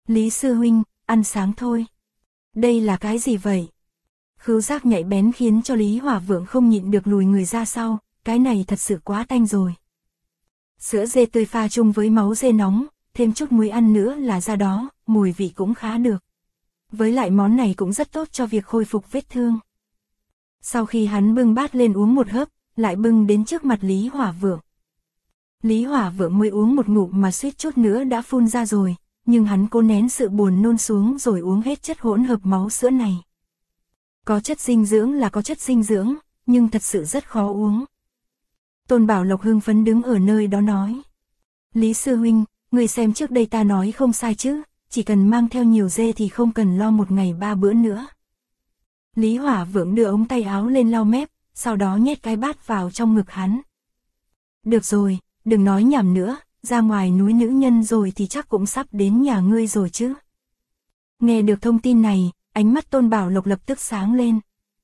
Lý sư huynh, ăn sáng thôi. Đây là cái gì vậy? Khứu giác nhạy bén khiến cho Lý Hỏa Vượng không nhịn được lùi người ra sau, cái này thật sự quá tanh rồi. Sữa dê tươi pha chung với máu dê nóng, thêm chút muối ăn nữa là ra đó, mùi vị cũng khá được. Với lại món này cũng rất tốt cho việc khôi phục vết thương. Sau khi hắn bưng bát lên uống một hớp, lại bưng đến trước mặt Lý Hỏa Vượng. Lý Hỏa Vượng mới uống một ngụm mà suýt chút nữa đã phun ra rồi, nhưng hắn cố nén sự buồn nôn xuống rồi uống hết chất hỗn hợp máu sữa này. Có chất dinh dưỡng là có chất dinh dưỡng, nhưng thật sự rất khó uống. Tôn Bảo Lộc hưng phấn đứng ở nơi đó nói. Lý sư huynh, người xem trước đây ta nói không sai chứ, chỉ cần mang theo nhiều dê thì không cần lo một ngày 3 bữa nữa. Lý Hỏa Vượng đưa ống tay áo lên lau mép, sau đó nhét cái bát vào trong ngực hắn. Được rồi, đừng nói nhảm nữa, ra ngoài núi nữ nhân rồi thì chắc cũng sắp đến nhà ngươi rồi chứ. Nghe được thông tin này, ánh mắt Tôn Bảo Lộc lập tức sáng lên.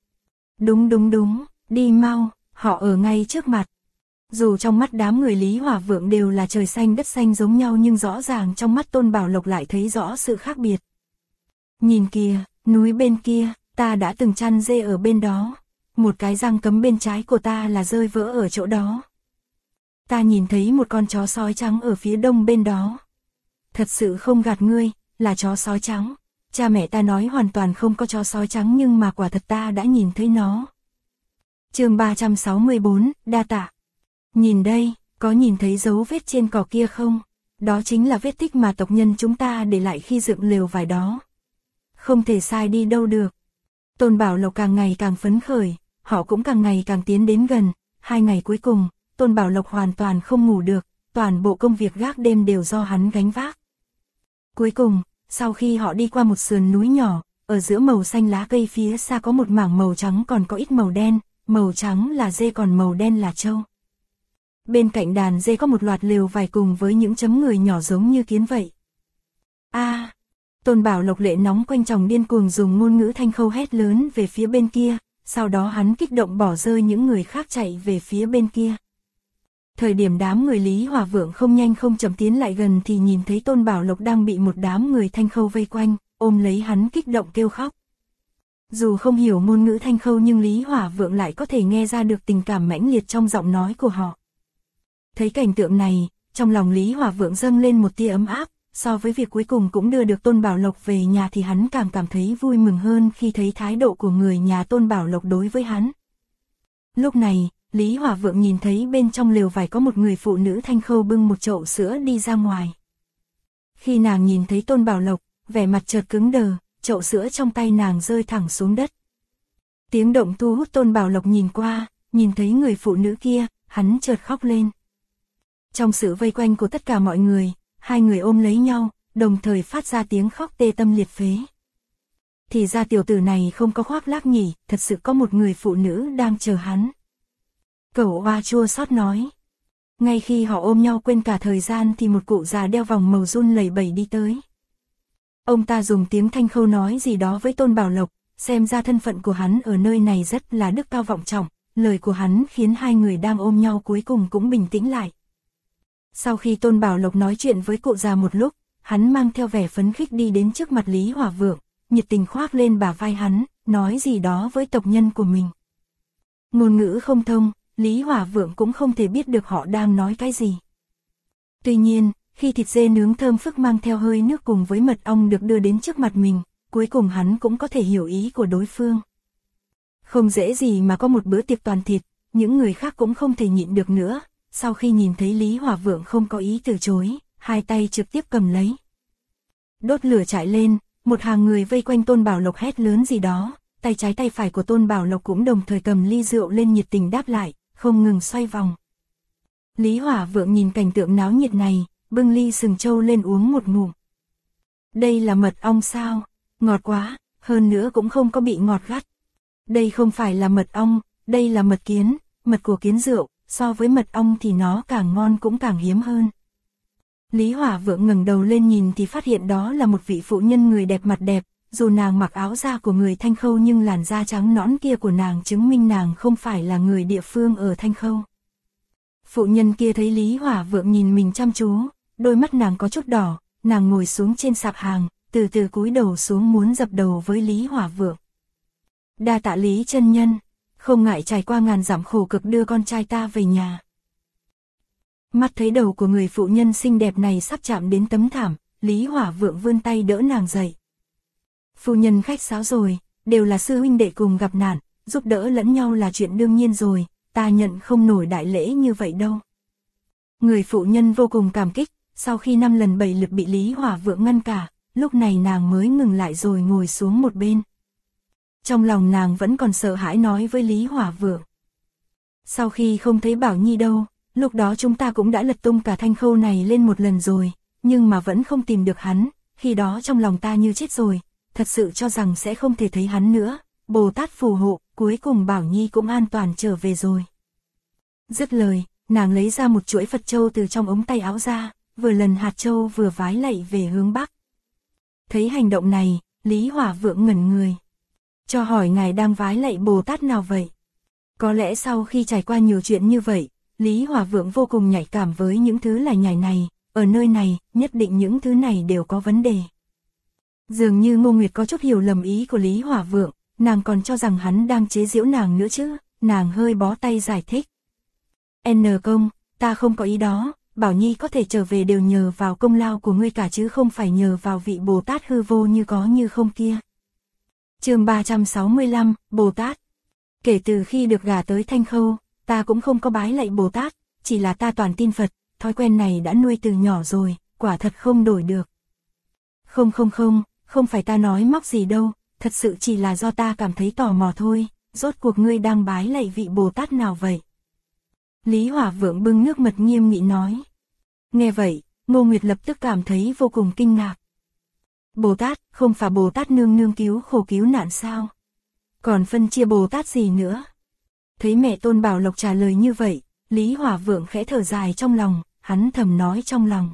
Đúng, đi mau, họ ở ngay trước mặt. Dù trong mắt đám người Lý Hỏa Vượng đều là trời xanh đất xanh giống nhau nhưng rõ ràng trong mắt Tôn Bảo Lộc lại thấy rõ sự khác biệt. Nhìn kìa, núi bên kia, ta đã từng chăn dê ở bên đó. Một cái răng cấm bên trái của ta là rơi vỡ ở chỗ đó. Ta nhìn thấy một con chó sói trắng ở phía đông bên đó. Thật sự không gạt ngươi, là chó sói trắng. Cha mẹ ta nói hoàn toàn không có chó sói trắng nhưng mà quả thật ta đã nhìn thấy nó. Chương 364, đa tạ. Nhìn đây, có nhìn thấy dấu vết trên cỏ kia không? Đó chính là vết tích mà tộc nhân chúng ta để lại khi dựng lều vải đó. Không thể sai đi đâu được. Tôn Bảo Lộc càng ngày càng phấn khởi, họ cũng càng ngày càng tiến đến gần. 2 ngày cuối cùng, Tôn Bảo Lộc hoàn toàn không ngủ được, toàn bộ công việc gác đêm đều do hắn gánh vác. Cuối cùng, sau khi họ đi qua một sườn núi nhỏ, ở giữa màu xanh lá cây phía xa có một mảng màu trắng còn có ít màu đen, màu trắng là dê còn màu đen là trâu. Bên cạnh đàn dê có một loạt lều vải cùng với những chấm người nhỏ giống như kiến vậy. Tôn Bảo Lộc lệ nóng quanh chồng điên cuồng dùng ngôn ngữ Thanh Khâu hét lớn về phía bên kia, sau đó hắn kích động bỏ rơi những người khác chạy về phía bên kia. Thời điểm đám người Lý Hỏa Vượng không nhanh không chậm tiến lại gần thì nhìn thấy Tôn Bảo Lộc đang bị một đám người Thanh Khâu vây quanh, ôm lấy hắn kích động kêu khóc. Dù không hiểu ngôn ngữ Thanh Khâu nhưng Lý Hỏa Vượng lại có thể nghe ra được tình cảm mãnh liệt trong giọng nói của họ. Thấy cảnh tượng này, trong lòng Lý Hỏa Vượng dâng lên một tia ấm áp, so với việc cuối cùng cũng đưa được Tôn Bảo Lộc về nhà thì hắn càng cảm thấy vui mừng hơn khi thấy thái độ của người nhà Tôn Bảo Lộc đối với hắn. Lúc này, Lý Hỏa Vượng nhìn thấy bên trong lều vải có một người phụ nữ Thanh Khâu bưng một chậu sữa đi ra ngoài. Khi nàng nhìn thấy Tôn Bảo Lộc, vẻ mặt chợt cứng đờ, chậu sữa trong tay nàng rơi thẳng xuống đất. Tiếng động thu hút Tôn Bảo Lộc nhìn qua, nhìn thấy người phụ nữ kia, hắn chợt khóc lên. Trong sự vây quanh của tất cả mọi người, 2 người ôm lấy nhau, đồng thời phát ra tiếng khóc tê tâm liệt phế. Thì ra tiểu tử này không có khoác lác nhỉ, thật sự có một người phụ nữ đang chờ hắn. Cẩu Oa chua xót nói. Ngay khi họ ôm nhau quên cả thời gian thì một cụ già đeo vòng màu run lẩy bẩy đi tới. Ông ta dùng tiếng Thanh Khâu nói gì đó với Tôn Bảo Lộc, xem ra thân phận của hắn ở nơi này rất là đức cao vọng trọng, lời của hắn khiến 2 người đang ôm nhau cuối cùng cũng bình tĩnh lại. Sau khi Tôn Bảo Lộc nói chuyện với cụ già một lúc, hắn mang theo vẻ phấn khích đi đến trước mặt Lý Hỏa Vượng, nhiệt tình khoác lên bả vai hắn, nói gì đó với tộc nhân của mình. Ngôn ngữ không thông, Lý Hỏa Vượng cũng không thể biết được họ đang nói cái gì. Tuy nhiên, khi thịt dê nướng thơm phức mang theo hơi nước cùng với mật ong được đưa đến trước mặt mình, cuối cùng hắn cũng có thể hiểu ý của đối phương. Không dễ gì mà có một bữa tiệc toàn thịt, những người khác cũng không thể nhịn được nữa. Sau khi nhìn thấy Lý Hỏa Vượng không có ý từ chối, 2 tay trực tiếp cầm lấy. Đốt lửa chạy lên, một hàng người vây quanh Tôn Bảo Lộc hét lớn gì đó, tay trái tay phải của Tôn Bảo Lộc cũng đồng thời cầm ly rượu lên nhiệt tình đáp lại, không ngừng xoay vòng. Lý Hỏa Vượng nhìn cảnh tượng náo nhiệt này, bưng ly sừng trâu lên uống một ngụm. Đây là mật ong sao? Ngọt quá, hơn nữa cũng không có bị ngọt gắt. Đây không phải là mật ong, đây là mật kiến, mật của kiến rượu. So với mật ong thì nó càng ngon cũng càng hiếm hơn. Lý Hỏa Vượng ngẩng đầu lên nhìn thì phát hiện đó là một vị phụ nhân người đẹp mặt đẹp, dù nàng mặc áo da của người Thanh Khâu nhưng làn da trắng nõn kia của nàng chứng minh nàng không phải là người địa phương ở Thanh Khâu. Phụ nhân kia thấy Lý Hỏa Vượng nhìn mình chăm chú, đôi mắt nàng có chút đỏ, nàng ngồi xuống trên sạp hàng, từ từ cúi đầu xuống muốn dập đầu với Lý Hỏa Vượng. Đa tạ Lý chân nhân, không ngại trải qua ngàn dặm khổ cực đưa con trai ta về nhà. Mắt thấy đầu của người phụ nhân xinh đẹp này sắp chạm đến tấm thảm, Lý Hỏa Vượng vươn tay đỡ nàng dậy. Phu nhân khách sáo rồi, đều là sư huynh đệ cùng gặp nạn, giúp đỡ lẫn nhau là chuyện đương nhiên rồi, ta nhận không nổi đại lễ như vậy đâu. Người phụ nhân vô cùng cảm kích, sau khi 5 lần 7 lượt bị Lý Hỏa Vượng ngăn cả, lúc này nàng mới ngừng lại rồi ngồi xuống một bên. Trong lòng nàng vẫn còn sợ hãi nói với Lý Hỏa Vượng. Sau khi không thấy Bảo Nhi đâu, lúc đó chúng ta cũng đã lật tung cả Thanh Khâu này lên một lần rồi, nhưng mà vẫn không tìm được hắn, khi đó trong lòng ta như chết rồi, thật sự cho rằng sẽ không thể thấy hắn nữa, Bồ Tát phù hộ, cuối cùng Bảo Nhi cũng an toàn trở về rồi. Dứt lời, nàng lấy ra một chuỗi Phật châu từ trong ống tay áo ra, vừa lần hạt châu vừa vái lạy về hướng Bắc. Thấy hành động này, Lý Hỏa Vượng ngẩn người. Cho hỏi ngài đang vái lạy Bồ Tát nào vậy? Có lẽ sau khi trải qua nhiều chuyện như vậy, Lý Hỏa Vượng vô cùng nhạy cảm với những thứ lải nhải này, ở nơi này, nhất định những thứ này đều có vấn đề. Dường như Ngô Nguyệt có chút hiểu lầm ý của Lý Hỏa Vượng, nàng còn cho rằng hắn đang chế giễu nàng nữa chứ, nàng hơi bó tay giải thích. N công, ta không có ý đó, Bảo Nhi có thể trở về đều nhờ vào công lao của ngươi cả chứ không phải nhờ vào vị Bồ Tát hư vô như có như không kia. Chương 365, Bồ Tát. Kể từ khi được gả tới Thanh Khâu, ta cũng không có bái lạy Bồ Tát, chỉ là ta toàn tin Phật, thói quen này đã nuôi từ nhỏ rồi, quả thật không đổi được. Không phải ta nói móc gì đâu, thật sự chỉ là do ta cảm thấy tò mò thôi, rốt cuộc ngươi đang bái lạy vị Bồ Tát nào vậy? Lý Hỏa Vượng bưng nước mật nghiêm nghị nói. Nghe vậy, Ngô Nguyệt lập tức cảm thấy vô cùng kinh ngạc. Bồ Tát, không phải Bồ Tát nương nương cứu khổ cứu nạn sao? Còn phân chia Bồ Tát gì nữa? Thấy mẹ Tôn Bảo Lộc trả lời như vậy, Lý Hỏa Vượng khẽ thở dài trong lòng, hắn thầm nói trong lòng.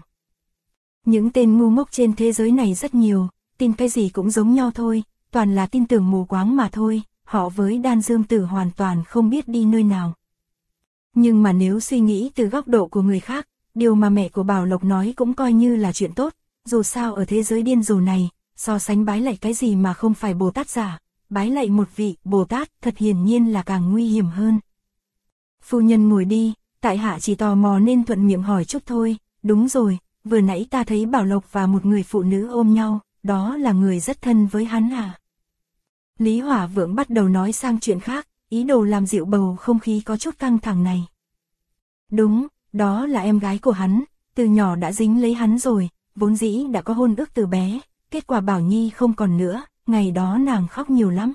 Những tên ngu ngốc trên thế giới này rất nhiều, tin cái gì cũng giống nhau thôi, toàn là tin tưởng mù quáng mà thôi, họ với Đan Dương Tử hoàn toàn không biết đi nơi nào. Nhưng mà nếu suy nghĩ từ góc độ của người khác, điều mà mẹ của Bảo Lộc nói cũng coi như là chuyện tốt, dù sao ở thế giới điên rồ này, so sánh bái lạy cái gì mà không phải Bồ Tát giả, bái lạy một vị Bồ Tát thật hiển nhiên là càng nguy hiểm hơn. Phu nhân ngồi đi, tại hạ chỉ tò mò nên thuận miệng hỏi chút thôi, đúng rồi, vừa nãy ta thấy Bảo Lộc và một người phụ nữ ôm nhau, đó là người rất thân với hắn à? Lý Hỏa Vượng bắt đầu nói sang chuyện khác, ý đồ làm dịu bầu không khí có chút căng thẳng này. Đúng, đó là em gái của hắn, từ nhỏ đã dính lấy hắn rồi, vốn dĩ đã có hôn ước từ bé, kết quả Bảo Nhi không còn nữa, ngày đó nàng khóc nhiều lắm.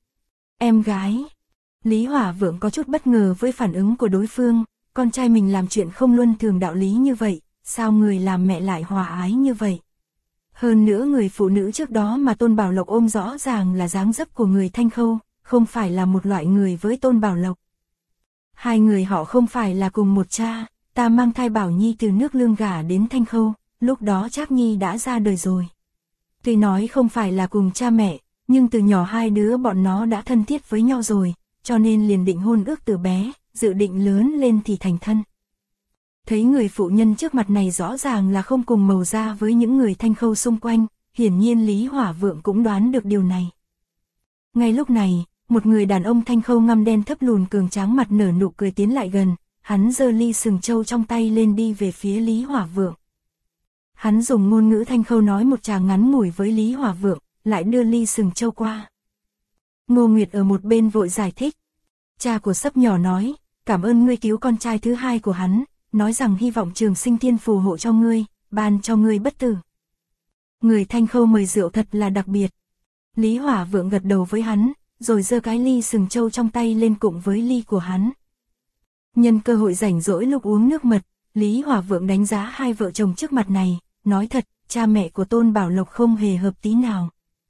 Em gái. Lý Hỏa Vượng có chút bất ngờ với phản ứng của đối phương, con trai mình làm chuyện không luân thường đạo lý như vậy, sao người làm mẹ lại hòa ái như vậy? Hơn nữa người phụ nữ trước đó mà Tôn Bảo Lộc ôm rõ ràng là dáng dấp của người Thanh Khâu, không phải là một loại người với Tôn Bảo Lộc. Hai người họ không phải là cùng một cha, ta mang thai Bảo Nhi từ nước Lương gả đến Thanh Khâu, lúc đó Trác Nhi đã ra đời rồi. Tuy nói không phải là cùng cha mẹ, nhưng từ nhỏ hai đứa bọn nó đã thân thiết với nhau rồi, cho nên liền định hôn ước từ bé, dự định lớn lên thì thành thân. Thấy người phụ nhân trước mặt này rõ ràng là không cùng màu da với những người Thanh Khâu xung quanh, hiển nhiên Lý Hỏa Vượng cũng đoán được điều này. Ngay lúc này, một người đàn ông Thanh Khâu ngăm đen thấp lùn cường tráng mặt nở nụ cười tiến lại gần, hắn giơ ly sừng trâu trong tay lên đi về phía Lý Hỏa Vượng. Hắn dùng ngôn ngữ Thanh Khâu nói một tràng ngắn ngủi với Lý Hỏa Vượng, lại đưa ly sừng trâu qua. Ngô Nguyệt ở một bên vội giải thích. Cha của Sấp nhỏ nói, cảm ơn ngươi cứu con trai thứ hai của hắn, nói rằng hy vọng Trường Sinh Thiên phù hộ cho ngươi, ban cho ngươi bất tử. Người Thanh Khâu mời rượu thật là đặc biệt. Lý Hỏa Vượng gật đầu với hắn, rồi giơ cái ly sừng trâu trong tay lên cùng với ly của hắn. Nhân cơ hội rảnh rỗi lúc uống nước mật, Lý Hỏa Vượng đánh giá hai vợ chồng trước mặt này, nói thật, cha mẹ của Tôn Bảo Lộc không hề hợp tí nào.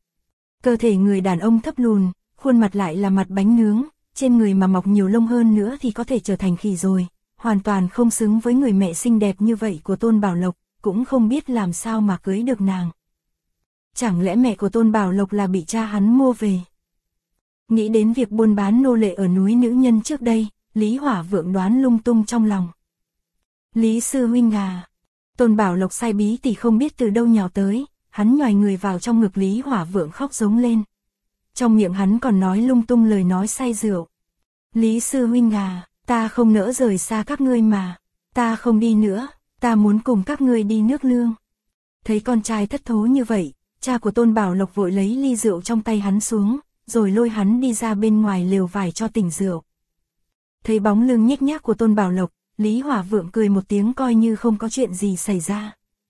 Cơ thể người đàn ông thấp lùn, khuôn mặt lại là mặt bánh nướng, trên người mà mọc nhiều lông hơn nữa thì có thể trở thành khỉ rồi, hoàn toàn không xứng với người mẹ xinh đẹp như vậy của Tôn Bảo Lộc, cũng không biết làm sao mà cưới được nàng. Chẳng lẽ mẹ của Tôn Bảo Lộc là bị cha hắn mua về? Nghĩ đến việc buôn bán nô lệ ở núi nữ nhân trước đây, Lý Hỏa Vượng đoán lung tung trong lòng. Lý sư huynh à, Tôn Bảo Lộc sai bí tỷ không biết từ đâu nhào tới, hắn nhoài người vào trong ngực Lý Hỏa Vượng khóc giống lên. Trong miệng hắn còn nói lung tung lời nói say rượu. Lý sư huynh à, ta không nỡ rời xa các ngươi mà, ta không đi nữa, ta muốn cùng các ngươi đi nước Lương. Thấy con trai thất thố như vậy, cha của Tôn Bảo Lộc vội lấy ly rượu trong tay hắn xuống, rồi lôi hắn đi ra bên ngoài lều vải cho tỉnh rượu. Thấy bóng lưng nhếch nhác của Tôn Bảo Lộc, Lý Hỏa Vượng cười một tiếng coi như không có chuyện gì xảy ra.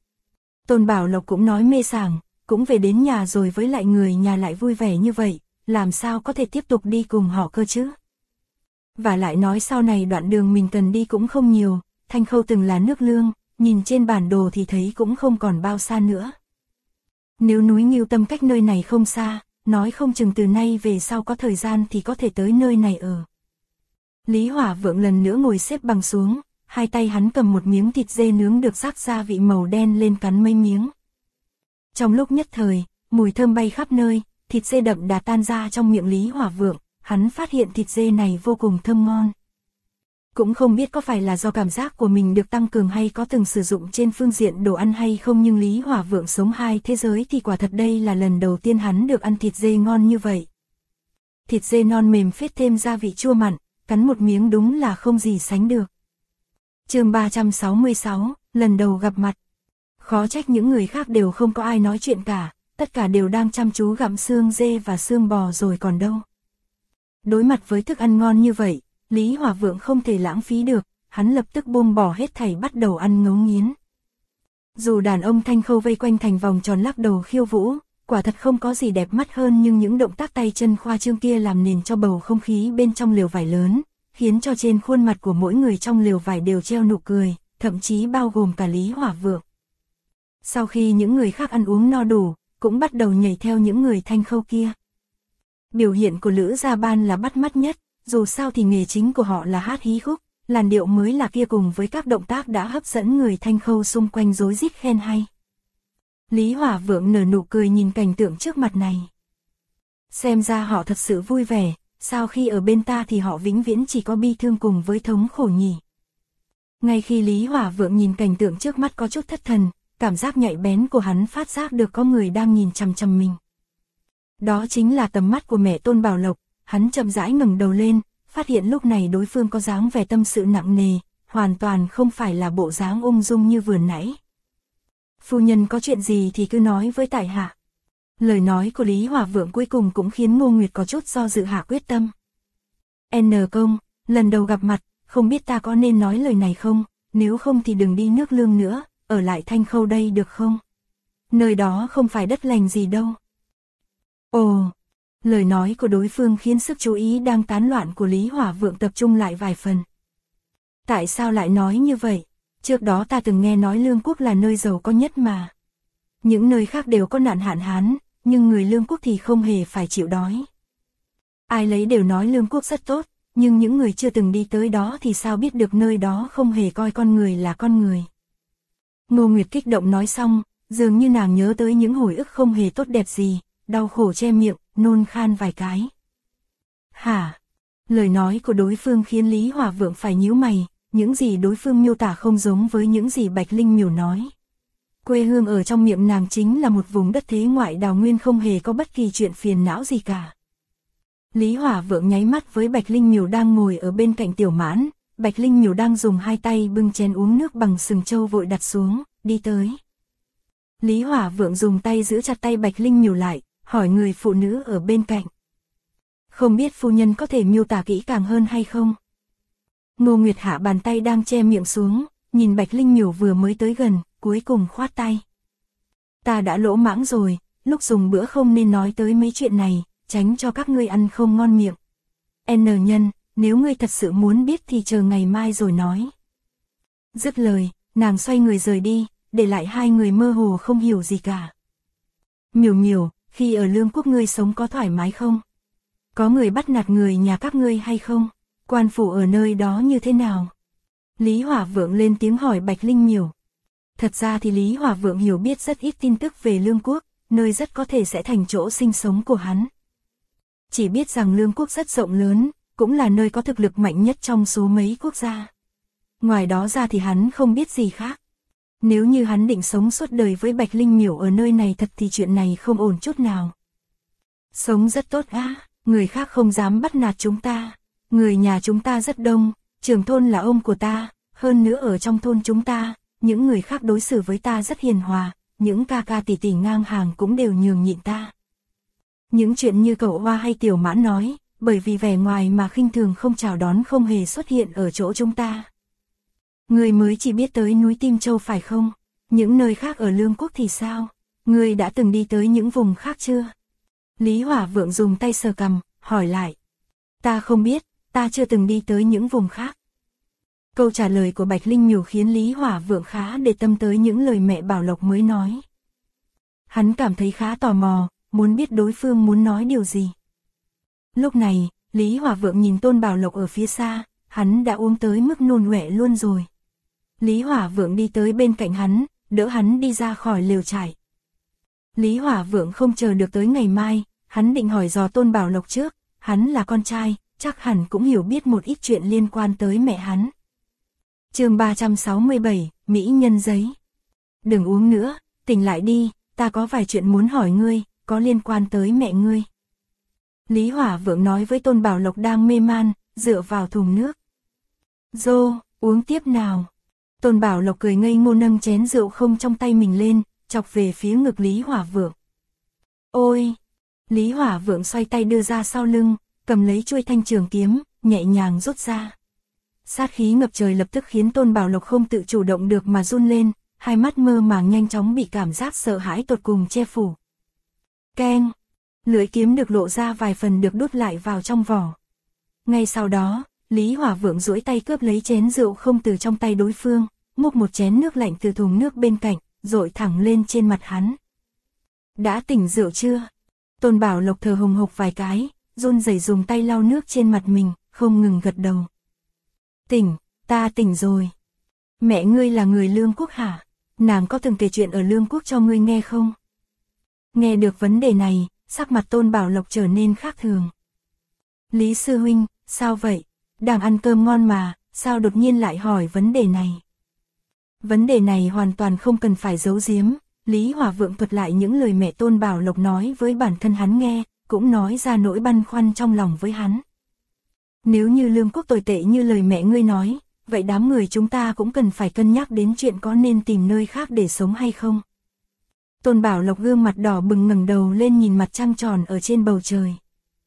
Tôn Bảo Lộc cũng nói mê sảng, cũng về đến nhà rồi với lại người nhà lại vui vẻ như vậy, làm sao có thể tiếp tục đi cùng họ cơ chứ? Và lại nói sau này đoạn đường mình cần đi cũng không nhiều, Thanh Khâu từng là nước Lương, nhìn trên bản đồ thì thấy cũng không còn bao xa nữa. Nếu núi Ngưu Tâm cách nơi này không xa, nói không chừng từ nay về sau có thời gian thì có thể tới nơi này ở. Lý Hỏa Vượng lần nữa ngồi xếp bằng xuống, hai tay hắn cầm một miếng thịt dê nướng được rắc gia vị màu đen lên cắn mấy miếng. Trong lúc nhất thời, mùi thơm bay khắp nơi, thịt dê đậm đà tan ra trong miệng Lý Hỏa Vượng, hắn phát hiện thịt dê này vô cùng thơm ngon. Cũng không biết có phải là do cảm giác của mình được tăng cường hay có từng sử dụng trên phương diện đồ ăn hay không, nhưng Lý Hỏa Vượng sống hai thế giới thì quả thật đây là lần đầu tiên hắn được ăn thịt dê ngon như vậy. Thịt dê non mềm phết thêm gia vị chua mặn, cắn một miếng đúng là không gì sánh được. Chương 366, lần đầu gặp mặt. Khó trách những người khác đều không có ai nói chuyện cả, tất cả đều đang chăm chú gặm xương dê và xương bò rồi còn đâu. Đối mặt với thức ăn ngon như vậy, Lý Hỏa Vượng không thể lãng phí được, hắn lập tức buông bỏ hết thảy bắt đầu ăn ngấu nghiến. Dù đàn ông Thanh Khâu vây quanh thành vòng tròn lắc đầu khiêu vũ, quả thật không có gì đẹp mắt hơn, nhưng những động tác tay chân khoa trương kia làm nền cho bầu không khí bên trong lều vải lớn, khiến cho trên khuôn mặt của mỗi người trong lều vải đều treo nụ cười, thậm chí bao gồm cả Lý Hỏa Vượng. Sau khi những người khác ăn uống no đủ, cũng bắt đầu nhảy theo những người Thanh Khâu kia. Biểu hiện của Lữ Gia Ban là bắt mắt nhất, dù sao thì nghề chính của họ là hát hí khúc, làn điệu mới là kia cùng với các động tác đã hấp dẫn người Thanh Khâu xung quanh rối rít khen hay. Lý Hỏa Vượng nở nụ cười nhìn cảnh tượng trước mặt này. Xem ra họ thật sự vui vẻ, sao khi ở bên ta thì họ vĩnh viễn chỉ có bi thương cùng với thống khổ nhỉ. Ngay khi Lý Hỏa Vượng nhìn cảnh tượng trước mắt có chút thất thần, cảm giác nhạy bén của hắn phát giác được có người đang nhìn chằm chằm mình. Đó chính là tầm mắt của mẹ Tôn Bảo Lộc, hắn chậm rãi ngẩng đầu lên, phát hiện lúc này đối phương có dáng vẻ tâm sự nặng nề, hoàn toàn không phải là bộ dáng ung dung như vừa nãy. Phu nhân có chuyện gì thì cứ nói với tại hạ. Lời nói của Lý Hỏa Vượng cuối cùng cũng khiến Ngô Nguyệt có chút do dự hạ quyết tâm. N công, lần đầu gặp mặt, không biết ta có nên nói lời này không, nếu không thì đừng đi nước Lương nữa, ở lại Thanh Khâu đây được không? Nơi đó không phải đất lành gì đâu. Ồ, lời nói của đối phương khiến sức chú ý đang tán loạn của Lý Hỏa Vượng tập trung lại vài phần. Tại sao lại nói như vậy? Trước đó ta từng nghe nói Lương Quốc là nơi giàu có nhất mà. Những nơi khác đều có nạn hạn hán, nhưng người Lương Quốc thì không hề phải chịu đói. Ai lấy đều nói Lương Quốc rất tốt, nhưng những người chưa từng đi tới đó thì sao biết được nơi đó không hề coi con người là con người. Ngô Nguyệt kích động nói xong, dường như nàng nhớ tới những hồi ức không hề tốt đẹp gì, đau khổ che miệng, nôn khan vài cái. Hả? Lời nói của đối phương khiến Lý Hỏa Vượng phải nhíu mày, những gì đối phương miêu tả không giống với những gì Bạch Linh Miểu nói. Quê hương ở trong miệng nàng chính là một vùng đất thế ngoại đào nguyên, không hề có bất kỳ chuyện phiền não gì cả. Lý Hỏa Vượng nháy mắt với Bạch Linh Miểu đang ngồi ở bên cạnh Tiểu Mãn, Bạch Linh Miểu đang dùng hai tay bưng chén uống nước bằng sừng trâu vội đặt xuống, đi tới. Lý Hỏa Vượng dùng tay giữ chặt tay Bạch Linh Miểu lại, hỏi người phụ nữ ở bên cạnh. Không biết phu nhân có thể miêu tả kỹ càng hơn hay không? Ngô Nguyệt hạ bàn tay đang che miệng xuống, nhìn Bạch Linh Miểu vừa mới tới gần, cuối cùng khoát tay. Ta đã lỗ mãng rồi, lúc dùng bữa không nên nói tới mấy chuyện này, tránh cho các ngươi ăn không ngon miệng. N nhân, nếu ngươi thật sự muốn biết thì chờ ngày mai rồi nói. Dứt lời, nàng xoay người rời đi, để lại hai người mơ hồ không hiểu gì cả. Miểu Miểu, khi ở Lương Quốc ngươi sống có thoải mái không? Có người bắt nạt người nhà các ngươi hay không? Quan phủ ở nơi đó như thế nào? Lý Hỏa Vượng lên tiếng hỏi Bạch Linh Miểu. Thật ra thì Lý Hỏa Vượng hiểu biết rất ít tin tức về Lương Quốc, nơi rất có thể sẽ thành chỗ sinh sống của hắn. Chỉ biết rằng Lương Quốc rất rộng lớn, cũng là nơi có thực lực mạnh nhất trong số mấy quốc gia. Ngoài đó ra thì hắn không biết gì khác. Nếu như hắn định sống suốt đời với Bạch Linh Miểu ở nơi này thật thì chuyện này không ổn chút nào. Sống rất tốt á, người khác không dám bắt nạt chúng ta. Người nhà chúng ta rất đông, trưởng thôn là ông của ta, hơn nữa ở trong thôn chúng ta, những người khác đối xử với ta rất hiền hòa, những ca ca tỷ tỷ ngang hàng cũng đều nhường nhịn ta. Những chuyện như cậu Hoa hay Tiểu Mãn nói, bởi vì vẻ ngoài mà khinh thường không chào đón không hề xuất hiện ở chỗ chúng ta. Người mới chỉ biết tới núi Tim Châu phải không? Những nơi khác ở Lương Quốc thì sao? Người đã từng đi tới những vùng khác chưa? Lý Hỏa Vượng dùng tay sờ cằm, hỏi lại. Ta không biết, ta chưa từng đi tới những vùng khác. Câu trả lời của Bạch Linh Miểu khiến Lý Hỏa Vượng khá để tâm tới những lời mẹ Bảo Lộc mới nói. Hắn cảm thấy khá tò mò, muốn biết đối phương muốn nói điều gì. Lúc này, Lý Hỏa Vượng nhìn Tôn Bảo Lộc ở phía xa, hắn đã uống tới mức nôn ọe luôn rồi. Lý Hỏa Vượng đi tới bên cạnh hắn, đỡ hắn đi ra khỏi lều trại. Lý Hỏa Vượng không chờ được tới ngày mai, hắn định hỏi dò Tôn Bảo Lộc trước, hắn là con trai, chắc hẳn cũng hiểu biết một ít chuyện liên quan tới mẹ hắn. Chương 367, Mỹ nhân giấy. Đừng uống nữa, tỉnh lại đi, ta có vài chuyện muốn hỏi ngươi, có liên quan tới mẹ ngươi. Lý Hỏa Vượng nói với Tôn Bảo Lộc đang mê man, dựa vào thùng nước. Dô, uống tiếp nào. Tôn Bảo Lộc cười ngây ngô nâng chén rượu không trong tay mình lên, chọc về phía ngực Lý Hỏa Vượng. Ôi! Lý Hỏa Vượng xoay tay đưa ra sau lưng, cầm lấy chuôi thanh trường kiếm, nhẹ nhàng rút ra. Sát khí ngập trời lập tức khiến Tôn Bảo Lộc không tự chủ động được mà run lên, hai mắt mơ màng nhanh chóng bị cảm giác sợ hãi tột cùng che phủ. Keng! Lưỡi kiếm được lộ ra vài phần được đút lại vào trong vỏ. Ngay sau đó, Lý Hỏa Vượng duỗi tay cướp lấy chén rượu không từ trong tay đối phương, múc một chén nước lạnh từ thùng nước bên cạnh, dội thẳng lên trên mặt hắn. Đã tỉnh rượu chưa? Tôn Bảo Lộc thở hồng hộc vài cái, run rẩy dùng tay lau nước trên mặt mình, không ngừng gật đầu. Tỉnh, ta tỉnh rồi. Mẹ ngươi là người Lương Quốc hả? Nàng có từng kể chuyện ở Lương Quốc cho ngươi nghe không? Nghe được vấn đề này, sắc mặt Tôn Bảo Lộc trở nên khác thường. Lý sư huynh, sao vậy? Đang ăn cơm ngon mà, sao đột nhiên lại hỏi vấn đề này? Vấn đề này hoàn toàn không cần phải giấu giếm, Lý Hỏa Vượng thuật lại những lời mẹ Tôn Bảo Lộc nói với bản thân hắn nghe, cũng nói ra nỗi băn khoăn trong lòng với hắn. Nếu như Lương Quốc tồi tệ như lời mẹ ngươi nói, vậy đám người chúng ta cũng cần phải cân nhắc đến chuyện có nên tìm nơi khác để sống hay không. Tôn Bảo Lộc gương mặt đỏ bừng ngẩng đầu lên nhìn mặt trăng tròn ở trên bầu trời.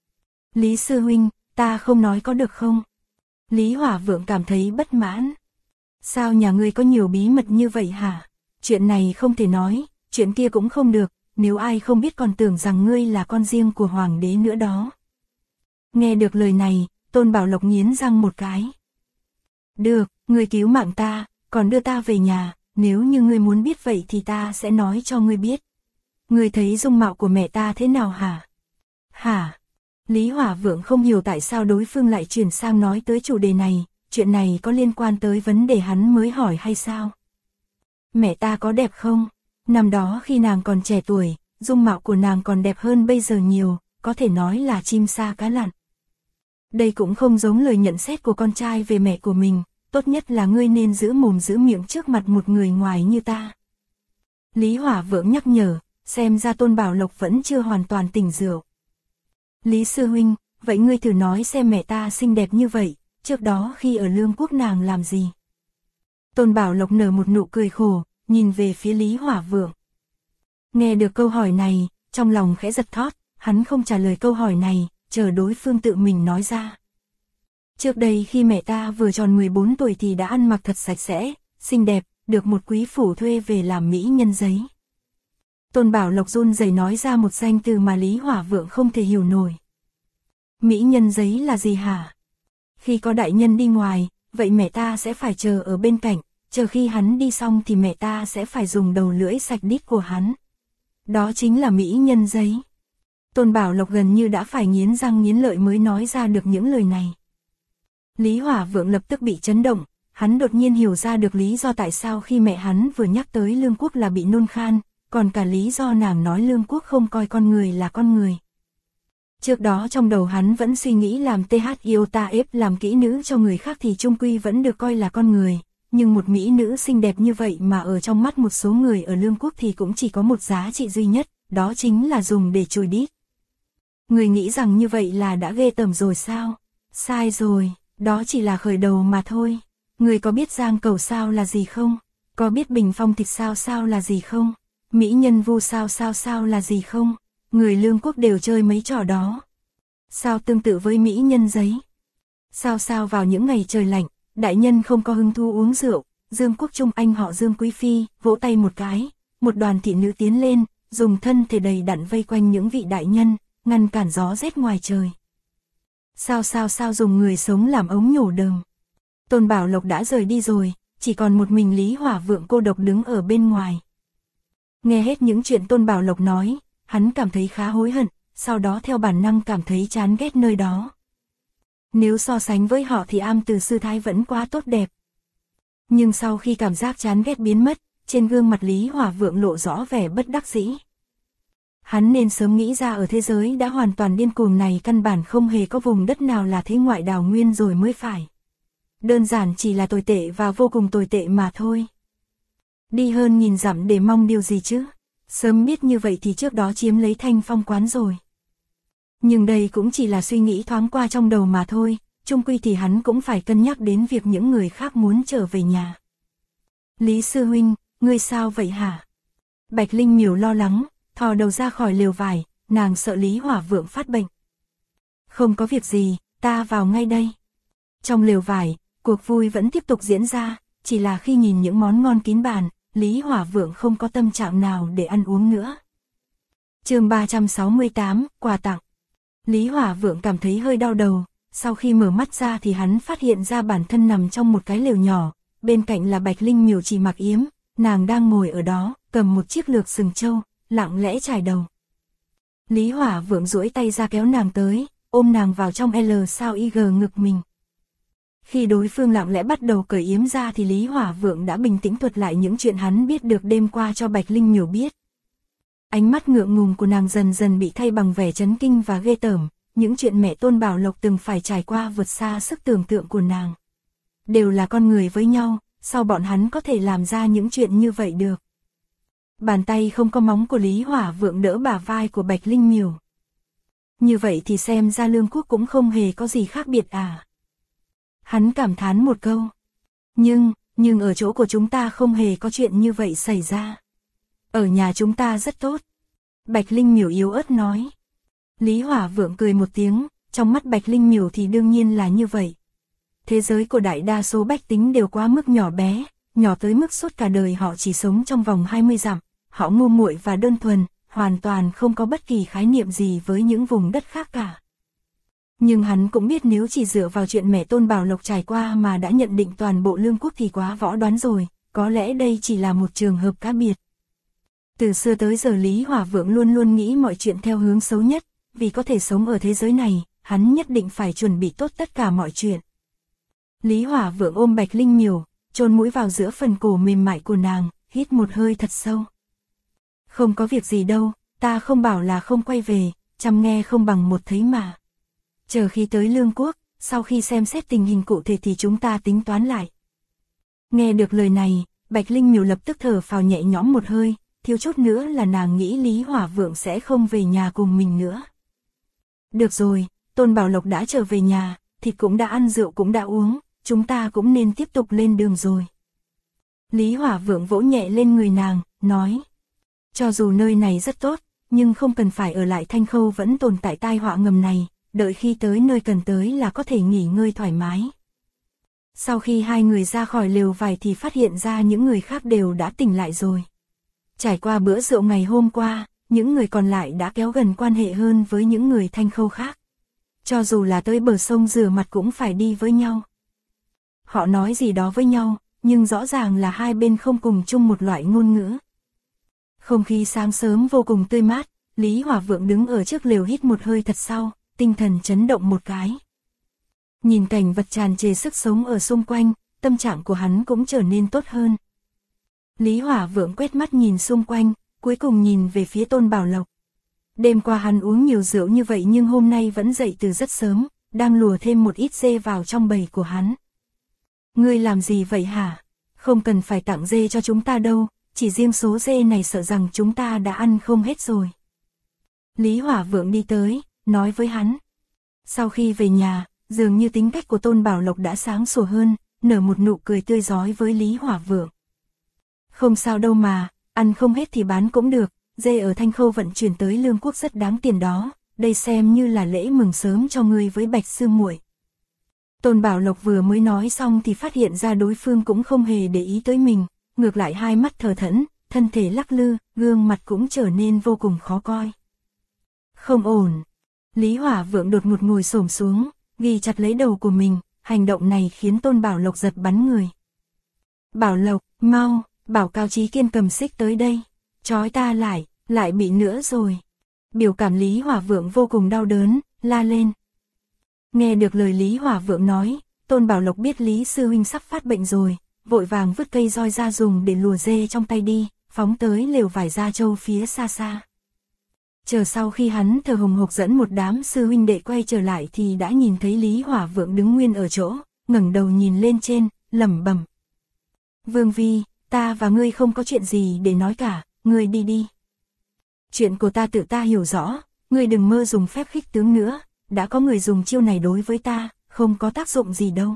Lý sư huynh, ta không nói có được không? Lý Hỏa Vượng cảm thấy bất mãn. Sao nhà ngươi có nhiều bí mật như vậy hả? Chuyện này không thể nói, chuyện kia cũng không được, nếu ai không biết còn tưởng rằng ngươi là con riêng của hoàng đế nữa đó. Nghe được lời này, Tôn Bảo Lộc nghiến răng một cái. Được, ngươi cứu mạng ta, còn đưa ta về nhà, nếu như ngươi muốn biết vậy thì ta sẽ nói cho ngươi biết. Ngươi thấy dung mạo của mẹ ta thế nào hả? Hả? Lý Hỏa Vượng không hiểu tại sao đối phương lại chuyển sang nói tới chủ đề này, chuyện này có liên quan tới vấn đề hắn mới hỏi hay sao? Mẹ ta có đẹp không? Năm đó khi nàng còn trẻ tuổi, dung mạo của nàng còn đẹp hơn bây giờ nhiều, có thể nói là chim sa cá lặn. Đây cũng không giống lời nhận xét của con trai về mẹ của mình, tốt nhất là ngươi nên giữ mồm giữ miệng trước mặt một người ngoài như ta. Lý Hỏa Vượng nhắc nhở, xem ra Tôn Bảo Lộc vẫn chưa hoàn toàn tỉnh rượu. Lý sư huynh, vậy ngươi thử nói xem mẹ ta xinh đẹp như vậy, trước đó khi ở Lương Quốc nàng làm gì? Tôn Bảo Lộc nở một nụ cười khổ, nhìn về phía Lý Hỏa Vượng. Nghe được câu hỏi này, trong lòng khẽ giật thót, hắn không trả lời câu hỏi này, chờ đối phương tự mình nói ra. Trước đây khi mẹ ta vừa tròn 14 tuổi thì đã ăn mặc thật sạch sẽ, xinh đẹp, được một quý phủ thuê về làm mỹ nhân giấy. Tôn Bảo Lộc run rẩy nói ra một danh từ mà Lý Hỏa Vượng không thể hiểu nổi. Mỹ nhân giấy là gì hả? Khi có đại nhân đi ngoài, vậy mẹ ta sẽ phải chờ ở bên cạnh, chờ khi hắn đi xong thì mẹ ta sẽ phải dùng đầu lưỡi sạch đít của hắn. Đó chính là mỹ nhân giấy. Tôn Bảo Lộc gần như đã phải nghiến răng nghiến lợi mới nói ra được những lời này. Lý Hỏa Vượng lập tức bị chấn động, hắn đột nhiên hiểu ra được lý do tại sao khi mẹ hắn vừa nhắc tới Lương Quốc là bị nôn khan, còn cả lý do nàng nói Lương Quốc không coi con người là con người. Trước đó trong đầu hắn vẫn suy nghĩ làm TH Iota F làm kỹ nữ cho người khác thì chung quy vẫn được coi là con người, nhưng một mỹ nữ xinh đẹp như vậy mà ở trong mắt một số người ở Lương Quốc thì cũng chỉ có một giá trị duy nhất, đó chính là dùng để chùi đít. Người nghĩ rằng như vậy là đã ghê tởm rồi sao? Sai rồi, đó chỉ là khởi đầu mà thôi. Người có biết giang cầu sao là gì không? Có biết bình phong thịt sao sao là gì không? Mỹ nhân vu sao sao sao là gì không? Người Lương Quốc đều chơi mấy trò đó. Sao tương tự với mỹ nhân giấy? Sao sao vào những ngày trời lạnh, đại nhân không có hứng thú uống rượu, Dương Quốc Trung anh họ Dương Quý Phi, vỗ tay một cái, một đoàn thị nữ tiến lên, dùng thân thể đầy đặn vây quanh những vị đại nhân, ngăn cản gió rét ngoài trời. Sao sao sao dùng người sống làm ống nhổ đờm. Tôn Bảo Lộc đã rời đi rồi, chỉ còn một mình Lý Hỏa Vượng cô độc đứng ở bên ngoài. Nghe hết những chuyện Tôn Bảo Lộc nói, hắn cảm thấy khá hối hận, sau đó theo bản năng cảm thấy chán ghét nơi đó. Nếu so sánh với họ thì Am Từ sư thái vẫn quá tốt đẹp. Nhưng sau khi cảm giác chán ghét biến mất, trên gương mặt Lý Hỏa Vượng lộ rõ vẻ bất đắc dĩ. Hắn nên sớm nghĩ ra ở thế giới đã hoàn toàn điên cuồng này căn bản không hề có vùng đất nào là thế ngoại đào nguyên rồi mới phải. Đơn giản chỉ là tồi tệ và vô cùng tồi tệ mà thôi. Đi hơn nghìn dặm để mong điều gì chứ? Sớm biết như vậy thì trước đó chiếm lấy Thanh Phong quán rồi. Nhưng đây cũng chỉ là suy nghĩ thoáng qua trong đầu mà thôi, chung quy thì hắn cũng phải cân nhắc đến việc những người khác muốn trở về nhà. Lý sư huynh, ngươi sao vậy hả? Bạch Linh Miểu lo lắng, thò đầu ra khỏi lều vải, nàng sợ Lý Hỏa Vượng phát bệnh. Không có việc gì, ta vào ngay đây. Trong lều vải, cuộc vui vẫn tiếp tục diễn ra, chỉ là khi nhìn những món ngon kín bàn, Lý Hỏa Vượng không có tâm trạng nào để ăn uống nữa. Chương 368, quà tặng. Lý Hỏa Vượng cảm thấy hơi đau đầu, sau khi mở mắt ra thì hắn phát hiện ra bản thân nằm trong một cái lều nhỏ, bên cạnh là Bạch Linh Miểu chỉ mặc yếm, nàng đang ngồi ở đó, cầm một chiếc lược sừng trâu, lặng lẽ chải đầu. Lý Hỏa Vượng duỗi tay ra kéo nàng tới, ôm nàng vào trong L sao IG ngực mình. Khi đối phương lặng lẽ bắt đầu cởi yếm ra thì Lý Hỏa Vượng đã bình tĩnh thuật lại những chuyện hắn biết được đêm qua cho Bạch Linh Miểu biết. Ánh mắt ngượng ngùng của nàng dần dần bị thay bằng vẻ chấn kinh và ghê tởm, những chuyện mẹ Tôn Bảo Lộc từng phải trải qua vượt xa sức tưởng tượng của nàng. Đều là con người với nhau, sao bọn hắn có thể làm ra những chuyện như vậy được? Bàn tay không có móng của Lý Hỏa Vượng đỡ bả vai của Bạch Linh Miểu. Như vậy thì xem ra Lương Quốc cũng không hề có gì khác biệt à? Hắn cảm thán một câu. Nhưng ở chỗ của chúng ta không hề có chuyện như vậy xảy ra. Ở nhà chúng ta rất tốt. Bạch Linh Miểu yếu ớt nói. Lý Hỏa Vượng cười một tiếng, trong mắt Bạch Linh Miểu thì đương nhiên là như vậy. Thế giới của đại đa số bách tính đều quá mức nhỏ bé, nhỏ tới mức suốt cả đời họ chỉ sống trong vòng 20 dặm, họ ngu muội và đơn thuần, hoàn toàn không có bất kỳ khái niệm gì với những vùng đất khác cả. Nhưng hắn cũng biết nếu chỉ dựa vào chuyện mẹ Tôn Bảo Lộc trải qua mà đã nhận định toàn bộ Lương Quốc thì quá võ đoán rồi, có lẽ đây chỉ là một trường hợp cá biệt. Từ xưa tới giờ Lý Hỏa Vượng luôn luôn nghĩ mọi chuyện theo hướng xấu nhất, vì có thể sống ở thế giới này, hắn nhất định phải chuẩn bị tốt tất cả mọi chuyện. Lý Hỏa Vượng ôm Bạch Linh Miểu, chôn mũi vào giữa phần cổ mềm mại của nàng, hít một hơi thật sâu. Không có việc gì đâu, ta không bảo là không quay về, chăm nghe không bằng một thấy mà. Chờ khi tới Lương Quốc, sau khi xem xét tình hình cụ thể thì chúng ta tính toán lại. Nghe được lời này, Bạch Linh Miểu lập tức thở phào nhẹ nhõm một hơi, thiếu chút nữa là nàng nghĩ Lý Hỏa Vượng sẽ không về nhà cùng mình nữa. Được rồi, Tôn Bảo Lộc đã trở về nhà, thịt cũng đã ăn, rượu cũng đã uống, chúng ta cũng nên tiếp tục lên đường rồi. Lý Hỏa Vượng vỗ nhẹ lên người nàng, nói. Cho dù nơi này rất tốt, nhưng không cần phải ở lại Thanh Khâu vẫn tồn tại tai họa ngầm này, đợi khi tới nơi cần tới là có thể nghỉ ngơi thoải mái. Sau khi hai người ra khỏi lều vải thì phát hiện ra những người khác đều đã tỉnh lại rồi. Trải qua bữa rượu ngày hôm qua, những người còn lại đã kéo gần quan hệ hơn với những người Thanh Khâu khác. Cho dù là tới bờ sông rửa mặt cũng phải đi với nhau. Họ nói gì đó với nhau, nhưng rõ ràng là hai bên không cùng chung một loại ngôn ngữ. Không khí sáng sớm vô cùng tươi mát, Lý Hỏa Vượng đứng ở trước lều hít một hơi thật sâu, tinh thần chấn động một cái. Nhìn cảnh vật tràn trề sức sống ở xung quanh, tâm trạng của hắn cũng trở nên tốt hơn. Lý Hỏa Vượng quét mắt nhìn xung quanh, cuối cùng nhìn về phía Tôn Bảo Lộc. Đêm qua hắn uống nhiều rượu như vậy nhưng hôm nay vẫn dậy từ rất sớm, đang lùa thêm một ít dê vào trong bầy của hắn. Ngươi làm gì vậy hả? không cần phải tặng dê cho chúng ta đâu, chỉ riêng số dê này sợ rằng chúng ta đã ăn không hết rồi. Lý Hỏa Vượng đi tới, nói với hắn. Sau khi về nhà, dường như tính cách của Tôn Bảo Lộc đã sáng sủa hơn, nở một nụ cười tươi rói với Lý Hỏa Vượng. Không sao đâu mà, ăn không hết thì bán cũng được, dê ở Thanh Khâu vận chuyển tới Lương Quốc rất đáng tiền đó, đây xem như là lễ mừng sớm cho ngươi với Bạch sư muội. Tôn Bảo Lộc vừa mới nói xong thì phát hiện ra đối phương cũng không hề để ý tới mình, ngược lại hai mắt thờ thẫn, thân thể lắc lư, gương mặt cũng trở nên vô cùng khó coi. Không ổn. Lý Hỏa Vượng đột ngột ngồi xổm xuống, ghi chặt lấy đầu của mình, hành động này khiến Tôn Bảo Lộc giật bắn người. Bảo Lộc, mau, bảo Cao Chí Kiên cầm xích tới đây, trói ta lại bị nữa rồi. Biểu cảm Lý Hỏa Vượng vô cùng đau đớn, la lên. Nghe được lời Lý Hỏa Vượng nói, Tôn Bảo Lộc biết Lý sư huynh sắp phát bệnh rồi, vội vàng vứt cây roi ra dùng để lùa dê trong tay đi, phóng tới lều vải Gia Châu phía xa xa. Chờ sau khi hắn thở hồng hộc dẫn một đám sư huynh đệ quay trở lại thì đã nhìn thấy Lý Hỏa Vượng đứng nguyên ở chỗ, ngẩng đầu nhìn lên trên, lẩm bẩm. Vương Vi, ta và ngươi không có chuyện gì để nói cả, ngươi đi đi. Chuyện của ta tự ta hiểu rõ, ngươi đừng mơ dùng phép khích tướng nữa, đã có người dùng chiêu này đối với ta, không có tác dụng gì đâu.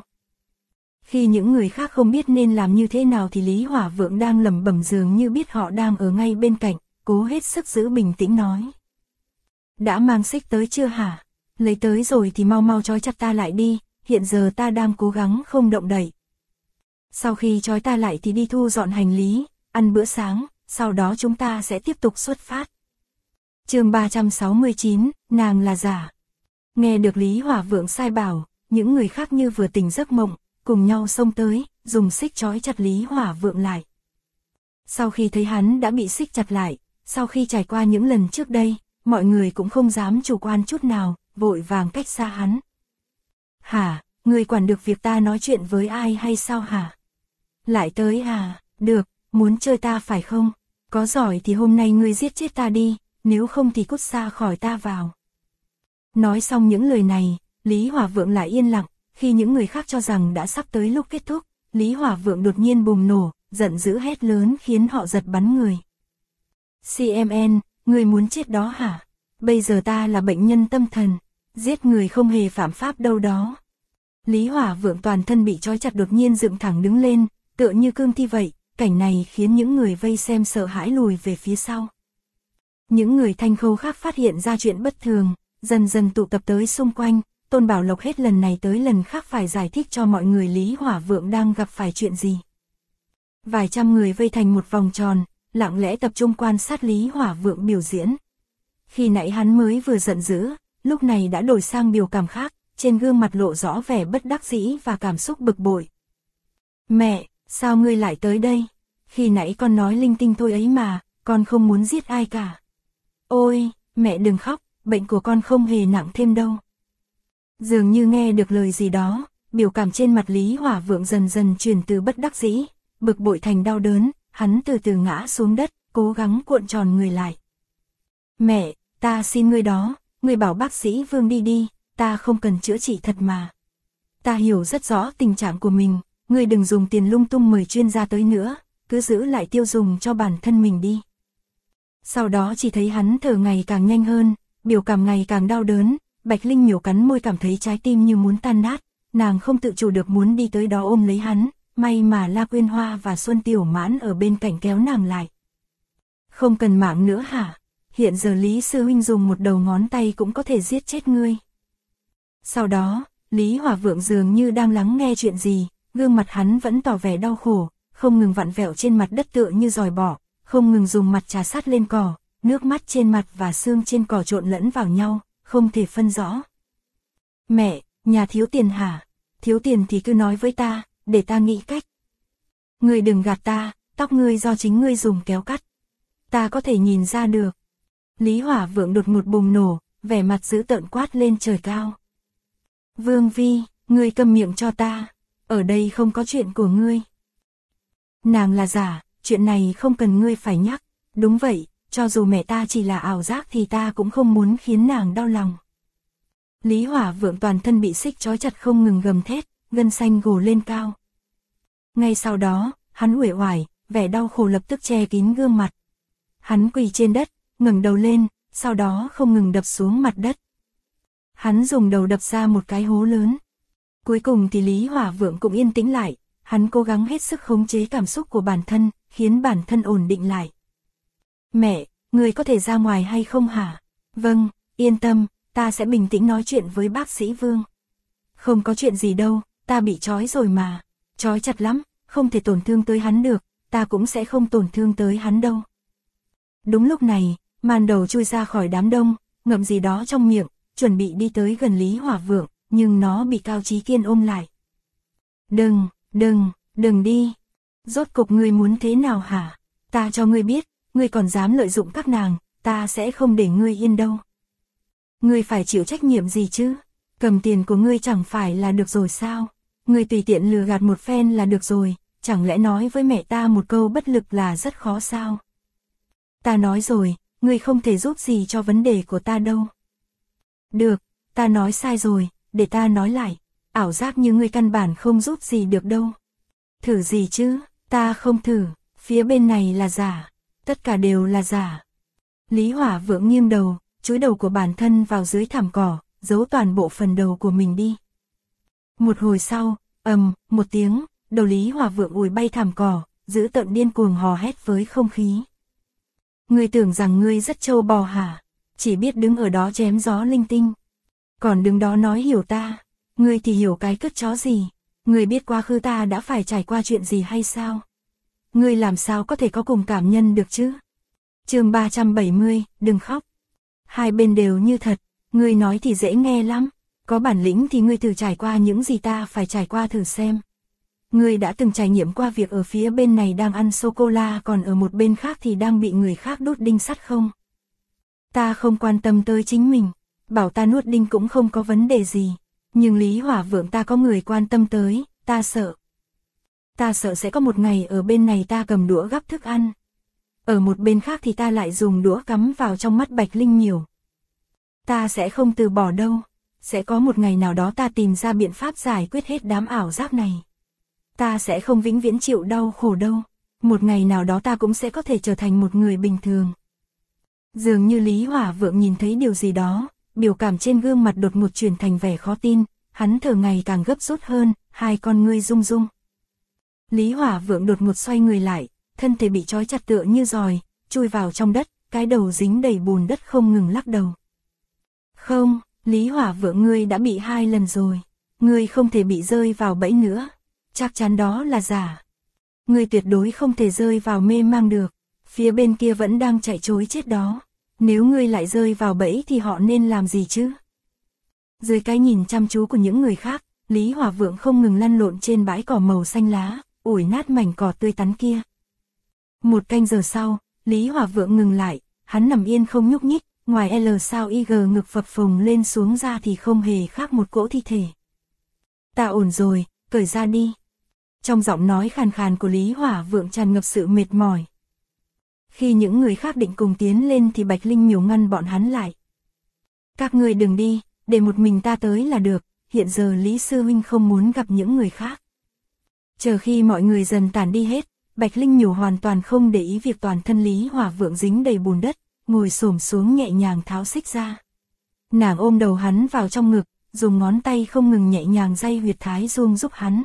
Khi những người khác không biết nên làm như thế nào thì Lý Hỏa Vượng đang lẩm bẩm dường như biết họ đang ở ngay bên cạnh, cố hết sức giữ bình tĩnh nói. Đã mang xích tới chưa hả? Lấy tới rồi thì mau mau trói chặt ta lại đi, hiện giờ ta đang cố gắng không động đậy. Sau khi trói ta lại thì đi thu dọn hành lý, ăn bữa sáng, sau đó chúng ta sẽ tiếp tục xuất phát. Chương 369, nàng là giả. Nghe được Lý Hỏa Vượng sai bảo, những người khác như vừa tỉnh giấc mộng, cùng nhau xông tới, dùng xích trói chặt Lý Hỏa Vượng lại. Sau khi thấy hắn đã bị xích chặt lại, sau khi trải qua những lần trước đây, mọi người cũng không dám chủ quan chút nào, vội vàng cách xa hắn. Hả, ngươi quản được việc ta nói chuyện với ai hay sao hả? Lại tới à, được, muốn chơi ta phải không? Có giỏi thì hôm nay ngươi giết chết ta đi, nếu không thì cút xa khỏi ta vào. Nói xong những lời này, Lý Hỏa Vượng lại yên lặng, khi những người khác cho rằng đã sắp tới lúc kết thúc, Lý Hỏa Vượng đột nhiên bùng nổ, giận dữ hét lớn khiến họ giật bắn người. CMN, ngươi muốn chết đó hả? Bây giờ ta là bệnh nhân tâm thần, giết người không hề phạm pháp đâu đó. Lý Hỏa Vượng toàn thân bị trói chặt đột nhiên dựng thẳng đứng lên, tựa như cương thi vậy, cảnh này khiến những người vây xem sợ hãi lùi về phía sau. Những người Thanh Khâu khác phát hiện ra chuyện bất thường, dần dần tụ tập tới xung quanh, Tôn Bảo Lộc hết lần này tới lần khác phải giải thích cho mọi người Lý Hỏa Vượng đang gặp phải chuyện gì. Vài trăm người vây thành một vòng tròn, lặng lẽ tập trung quan sát Lý Hỏa Vượng biểu diễn. Khi nãy hắn mới vừa giận dữ, lúc này đã đổi sang biểu cảm khác, trên gương mặt lộ rõ vẻ bất đắc dĩ và cảm xúc bực bội. Mẹ, sao ngươi lại tới đây? Khi nãy con nói linh tinh thôi ấy mà, con không muốn giết ai cả. Ôi, mẹ đừng khóc, bệnh của con không hề nặng thêm đâu. Dường như nghe được lời gì đó, biểu cảm trên mặt Lý Hỏa Vượng dần dần chuyển từ bất đắc dĩ, bực bội thành đau đớn, hắn từ từ ngã xuống đất, cố gắng cuộn tròn người lại. Mẹ, ta xin ngươi đó, ngươi bảo bác sĩ Vương đi đi, ta không cần chữa trị thật mà. Ta hiểu rất rõ tình trạng của mình, ngươi đừng dùng tiền lung tung mời chuyên gia tới nữa, cứ giữ lại tiêu dùng cho bản thân mình đi. Sau đó chỉ thấy hắn thở ngày càng nhanh hơn, biểu cảm ngày càng đau đớn, Bạch Linh Miểu cắn môi cảm thấy trái tim như muốn tan nát, nàng không tự chủ được muốn đi tới đó ôm lấy hắn, may mà La Quyên Hoa và Xuân Tiểu Mãn ở bên cạnh kéo nàng lại. Không cần mạng nữa hả? Hiện giờ Lý sư huynh dùng một đầu ngón tay cũng có thể giết chết ngươi. Sau đó, Lý Hỏa Vượng dường như đang lắng nghe chuyện gì, gương mặt hắn vẫn tỏ vẻ đau khổ, không ngừng vặn vẹo trên mặt đất tựa như dòi bỏ, không ngừng dùng mặt trà sát lên cỏ, nước mắt trên mặt và xương trên cỏ trộn lẫn vào nhau, không thể phân rõ. Mẹ, nhà thiếu tiền hả? Thiếu tiền thì cứ nói với ta, để ta nghĩ cách. Ngươi đừng gạt ta, tóc ngươi do chính ngươi dùng kéo cắt. Ta có thể nhìn ra được. Lý Hỏa Vượng đột ngột bùng nổ, vẻ mặt dữ tợn quát lên trời cao. Vương Vi, ngươi câm miệng cho ta, ở đây không có chuyện của ngươi. Nàng là giả, chuyện này không cần ngươi phải nhắc, đúng vậy, cho dù mẹ ta chỉ là ảo giác thì ta cũng không muốn khiến nàng đau lòng. Lý Hỏa Vượng toàn thân bị xích trói chặt không ngừng gầm thét, gân xanh gồ lên cao. Ngay sau đó, hắn uể oải, vẻ đau khổ lập tức che kín gương mặt. Hắn quỳ trên đất, ngẩng đầu lên, sau đó không ngừng đập xuống mặt đất. Hắn dùng đầu đập ra một cái hố lớn. Cuối cùng thì Lý Hỏa Vượng cũng yên tĩnh lại, hắn cố gắng hết sức khống chế cảm xúc của bản thân, khiến bản thân ổn định lại. Mẹ, người có thể ra ngoài hay không hả? Vâng, yên tâm, ta sẽ bình tĩnh nói chuyện với bác sĩ Vương. Không có chuyện gì đâu, ta bị trói rồi mà. Trói chặt lắm, không thể tổn thương tới hắn được, ta cũng sẽ không tổn thương tới hắn đâu. Đúng lúc này, màn đầu chui ra khỏi đám đông, ngậm gì đó trong miệng, chuẩn bị đi tới gần Lý Hỏa Vượng, nhưng nó bị Cao Chí Kiên ôm lại. Đừng đi. Rốt cục ngươi muốn thế nào hả? Ta cho ngươi biết, ngươi còn dám lợi dụng các nàng, ta sẽ không để ngươi yên đâu. Ngươi phải chịu trách nhiệm gì chứ? Cầm tiền của ngươi chẳng phải là được rồi sao? Ngươi tùy tiện lừa gạt một phen là được rồi, chẳng lẽ nói với mẹ ta một câu bất lực là rất khó sao? Ta nói rồi, ngươi không thể giúp gì cho vấn đề của ta đâu. Được, ta nói sai rồi, để ta nói lại, ảo giác như ngươi căn bản không giúp gì được đâu. Thử gì chứ, ta không thử, phía bên này là giả, tất cả đều là giả. Lý Hỏa Vượng nghiêng đầu, chúi đầu của bản thân vào dưới thảm cỏ, giấu toàn bộ phần đầu của mình đi. Một hồi sau, một tiếng, đầu Lý Hỏa Vượng ùi bay thảm cỏ, dữ tợn điên cuồng hò hét với không khí. Ngươi tưởng rằng ngươi rất trâu bò hả? Chỉ biết đứng ở đó chém gió linh tinh. Còn đứng đó nói hiểu ta, ngươi thì hiểu cái cứt chó gì? Ngươi biết quá khứ ta đã phải trải qua chuyện gì hay sao? Ngươi làm sao có thể có cùng cảm nhân được chứ? Chương 370, đừng khóc. Hai bên đều như thật, ngươi nói thì dễ nghe lắm, có bản lĩnh thì ngươi thử trải qua những gì ta phải trải qua thử xem. Ngươi đã từng trải nghiệm qua việc ở phía bên này đang ăn sô-cô-la còn ở một bên khác thì đang bị người khác đốt đinh sắt không? Ta không quan tâm tới chính mình, bảo ta nuốt đinh cũng không có vấn đề gì, nhưng Lý Hỏa Vượng ta có người quan tâm tới, ta sợ. Ta sợ sẽ có một ngày ở bên này ta cầm đũa gắp thức ăn. Ở một bên khác thì ta lại dùng đũa cắm vào trong mắt Bạch Linh Miểu. Ta sẽ không từ bỏ đâu, sẽ có một ngày nào đó ta tìm ra biện pháp giải quyết hết đám ảo giác này. Ta sẽ không vĩnh viễn chịu đau khổ đâu, một ngày nào đó ta cũng sẽ có thể trở thành một người bình thường. Dường như Lý Hỏa Vượng nhìn thấy điều gì đó, biểu cảm trên gương mặt đột ngột chuyển thành vẻ khó tin, hắn thở ngày càng gấp rút hơn, hai con ngươi rung rung. Lý Hỏa Vượng đột ngột xoay người lại, thân thể bị trói chặt tựa như giòi, chui vào trong đất, cái đầu dính đầy bùn đất không ngừng lắc đầu. Không, Lý Hỏa Vượng ngươi đã bị 2 lần rồi, ngươi không thể bị rơi vào bẫy nữa, chắc chắn đó là giả. Ngươi tuyệt đối không thể rơi vào mê mang được, phía bên kia vẫn đang chạy trối chết đó, nếu ngươi lại rơi vào bẫy thì họ nên làm gì chứ? Dưới cái nhìn chăm chú của những người khác, Lý Hỏa Vượng không ngừng lăn lộn trên bãi cỏ màu xanh lá, ủi nát mảnh cỏ tươi tắn kia. Một canh giờ sau, Lý Hỏa Vượng ngừng lại, hắn nằm yên không nhúc nhích, ngoài L sao IG ngực phập phồng lên xuống ra thì không hề khác một cỗ thi thể. Ta ổn rồi, cởi ra đi. Trong giọng nói khàn khàn của Lý Hỏa Vượng tràn ngập sự mệt mỏi. Khi những người khác định cùng tiến lên thì Bạch Linh Miểu ngăn bọn hắn lại. Các ngươi đừng đi, để một mình ta tới là được, hiện giờ Lý Sư Huynh không muốn gặp những người khác. Chờ khi mọi người dần tản đi hết, Bạch Linh Miểu hoàn toàn không để ý việc toàn thân Lý Hỏa Vượng dính đầy bùn đất, ngồi xổm xuống nhẹ nhàng tháo xích ra. Nàng ôm đầu hắn vào trong ngực, dùng ngón tay không ngừng nhẹ nhàng day huyệt thái dương giúp hắn.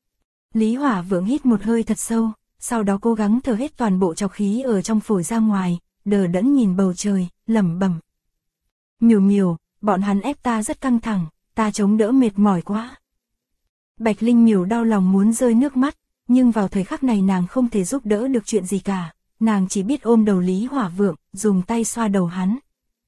Lý Hỏa Vượng hít một hơi thật sâu, sau đó cố gắng thở hết toàn bộ trọc khí ở trong phổi ra ngoài, đờ đẫn nhìn bầu trời, lẩm bẩm. Miểu Miểu, bọn hắn ép ta rất căng thẳng, ta chống đỡ mệt mỏi quá. Bạch Linh Miểu đau lòng muốn rơi nước mắt, nhưng vào thời khắc này nàng không thể giúp đỡ được chuyện gì cả, nàng chỉ biết ôm đầu Lý Hỏa Vượng, dùng tay xoa đầu hắn.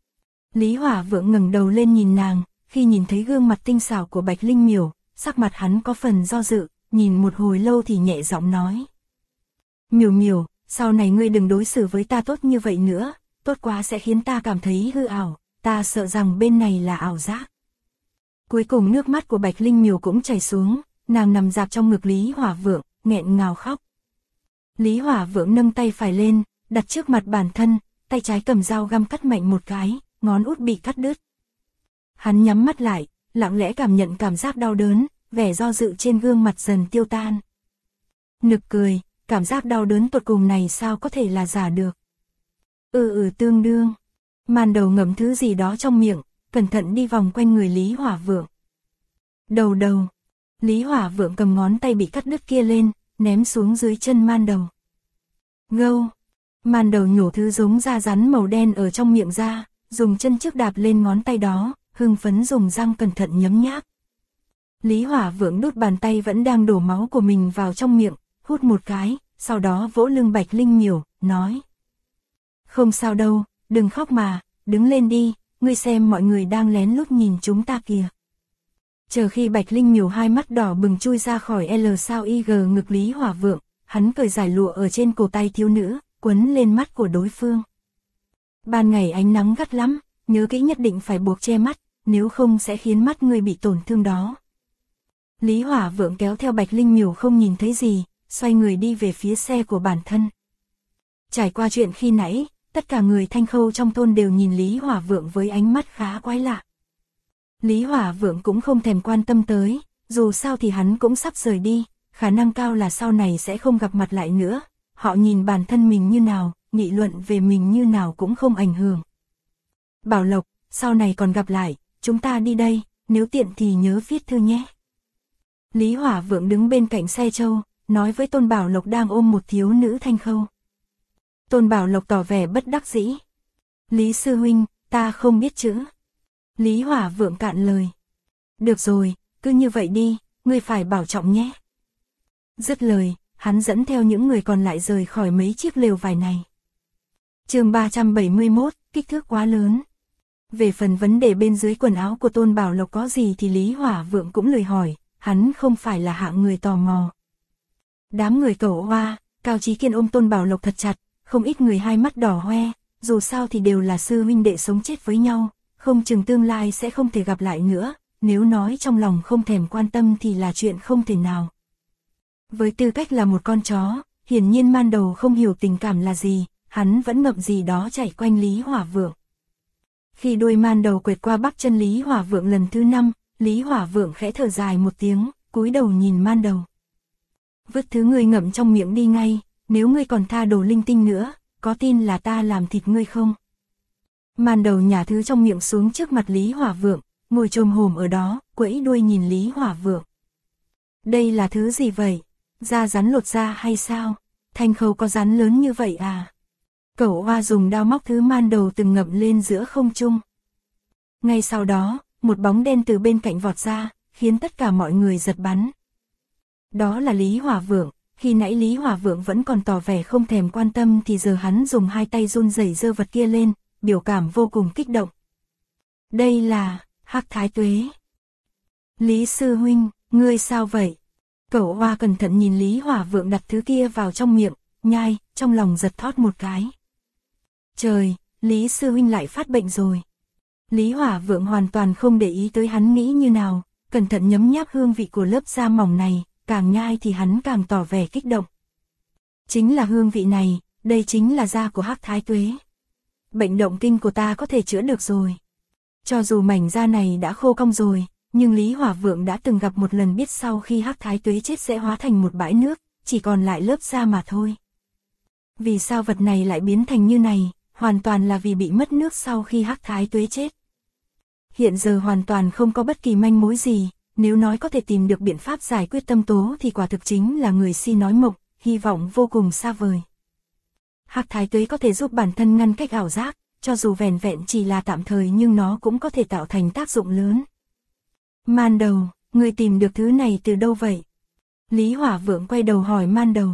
Lý Hỏa Vượng ngẩng đầu lên nhìn nàng, khi nhìn thấy gương mặt tinh xảo của Bạch Linh Miểu, sắc mặt hắn có phần do dự, nhìn một hồi lâu thì nhẹ giọng nói. Miểu Miểu, sau này ngươi đừng đối xử với ta tốt như vậy nữa, tốt quá sẽ khiến ta cảm thấy hư ảo, ta sợ rằng bên này là ảo giác. Cuối cùng nước mắt của Bạch Linh Miểu cũng chảy xuống, nàng nằm dạp trong ngực Lý Hỏa Vượng, nghẹn ngào khóc. Lý Hỏa Vượng nâng tay phải lên, đặt trước mặt bản thân, tay trái cầm dao găm cắt mạnh một cái, ngón út bị cắt đứt. Hắn nhắm mắt lại, lặng lẽ cảm nhận cảm giác đau đớn, vẻ do dự trên gương mặt dần tiêu tan. Nực cười, cảm giác đau đớn tột cùng này sao có thể là giả được. Tương đương. Màn đầu ngậm thứ gì đó trong miệng, cẩn thận đi vòng quanh người Lý Hỏa Vượng. Đầu. Lý Hỏa Vượng cầm ngón tay bị cắt đứt kia lên, ném xuống dưới chân man đầu. Gâu. Man đầu nhổ thứ giống da rắn màu đen ở trong miệng ra, dùng chân trước đạp lên ngón tay đó, hưng phấn dùng răng cẩn thận nhấm nháp. Lý Hỏa Vượng đút bàn tay vẫn đang đổ máu của mình vào trong miệng, hút một cái, sau đó vỗ lưng Bạch Linh Miểu, nói. Không sao đâu, đừng khóc mà, đứng lên đi, ngươi xem mọi người đang lén lút nhìn chúng ta kìa. Chờ khi Bạch Linh Miểu hai mắt đỏ bừng chui ra khỏi L sao IG ngực Lý Hỏa Vượng, hắn cởi giải lụa ở trên cổ tay thiếu nữ, quấn lên mắt của đối phương. Ban ngày ánh nắng gắt lắm, nhớ kỹ nhất định phải buộc che mắt, nếu không sẽ khiến mắt ngươi bị tổn thương đó. Lý Hỏa Vượng kéo theo Bạch Linh Miểu không nhìn thấy gì, xoay người đi về phía xe của bản thân. Trải qua chuyện khi nãy, tất cả người Thanh Khâu trong thôn đều nhìn Lý Hỏa Vượng với ánh mắt khá quái lạ. Lý Hỏa Vượng cũng không thèm quan tâm tới, dù sao thì hắn cũng sắp rời đi, khả năng cao là sau này sẽ không gặp mặt lại nữa. Họ nhìn bản thân mình như nào, nghị luận về mình như nào cũng không ảnh hưởng. Bảo Lộc, sau này còn gặp lại, chúng ta đi đây, nếu tiện thì nhớ viết thư nhé. Lý Hỏa Vượng đứng bên cạnh xe trâu, nói với Tôn Bảo Lộc đang ôm một thiếu nữ Thanh Khâu. Tôn Bảo Lộc tỏ vẻ bất đắc dĩ. Lý sư huynh, ta không biết chữ. Lý Hỏa Vượng cạn lời. Được rồi, cứ như vậy đi, ngươi phải bảo trọng nhé. Dứt lời, hắn dẫn theo những người còn lại rời khỏi mấy chiếc lều vải này. Chương 371, kích thước quá lớn. Về phần vấn đề bên dưới quần áo của Tôn Bảo Lộc có gì thì Lý Hỏa Vượng cũng lười hỏi, hắn không phải là hạng người tò mò. Đám người Cẩu Hoa, Cao Chí Kiên ôm Tôn Bảo Lộc thật chặt, không ít người hai mắt đỏ hoe, dù sao thì đều là sư huynh đệ sống chết với nhau, không chừng tương lai sẽ không thể gặp lại nữa, nếu nói trong lòng không thèm quan tâm thì là chuyện không thể nào. Với tư cách là một con chó, hiển nhiên man đầu không hiểu tình cảm là gì, hắn vẫn ngậm gì đó chạy quanh Lý Hỏa Vượng. Khi đuôi man đầu quệt qua bắp chân Lý Hỏa Vượng lần thứ 5, Lý Hỏa Vượng khẽ thở dài một tiếng, cúi đầu nhìn man đầu. Vứt thứ ngươi ngậm trong miệng đi ngay, nếu ngươi còn tha đồ linh tinh nữa, có tin là ta làm thịt ngươi không? Man đầu nhả thứ trong miệng xuống trước mặt Lý Hỏa Vượng, ngồi chồm hổm ở đó, quẫy đuôi nhìn Lý Hỏa Vượng. Đây là thứ gì vậy? Da rắn lột ra hay sao? Thanh Khâu có rắn lớn như vậy à? Cẩu Hoa dùng đao móc thứ man đầu từng ngậm lên giữa không trung. Ngay sau đó, một bóng đen từ bên cạnh vọt ra, khiến tất cả mọi người giật bắn. Đó là Lý Hỏa Vượng, khi nãy Lý Hỏa Vượng vẫn còn tỏ vẻ không thèm quan tâm thì giờ hắn dùng hai tay run rẩy giơ vật kia lên, biểu cảm vô cùng kích động. Đây là Hắc Thái Tuế. Lý sư huynh, ngươi sao vậy? Cẩu Hoa cẩn thận nhìn Lý Hỏa Vượng đặt thứ kia vào trong miệng, nhai, trong lòng giật thót một cái. Trời, Lý sư huynh lại phát bệnh rồi. Lý Hỏa Vượng hoàn toàn không để ý tới hắn nghĩ như nào, cẩn thận nhấm nháp hương vị của lớp da mỏng này, càng nhai thì hắn càng tỏ vẻ kích động. Chính là hương vị này, đây chính là da của Hắc Thái Tuế. Bệnh động kinh của ta có thể chữa được rồi. Cho dù mảnh da này đã khô cong rồi, nhưng Lý Hỏa Vượng đã từng gặp một lần biết sau khi Hắc Thái Tuế chết sẽ hóa thành một bãi nước, chỉ còn lại lớp da mà thôi. Vì sao vật này lại biến thành như này, hoàn toàn là vì bị mất nước sau khi Hắc Thái Tuế chết. Hiện giờ hoàn toàn không có bất kỳ manh mối gì, nếu nói có thể tìm được biện pháp giải quyết tâm tố thì quả thực chính là người si nói mộng, hy vọng vô cùng xa vời. Hắc Thái Tuế có thể giúp bản thân ngăn cách ảo giác, cho dù vẻn vẹn chỉ là tạm thời nhưng nó cũng có thể tạo thành tác dụng lớn. Man đầu, ngươi tìm được thứ này từ đâu vậy? Lý Hỏa Vượng quay đầu hỏi man đầu.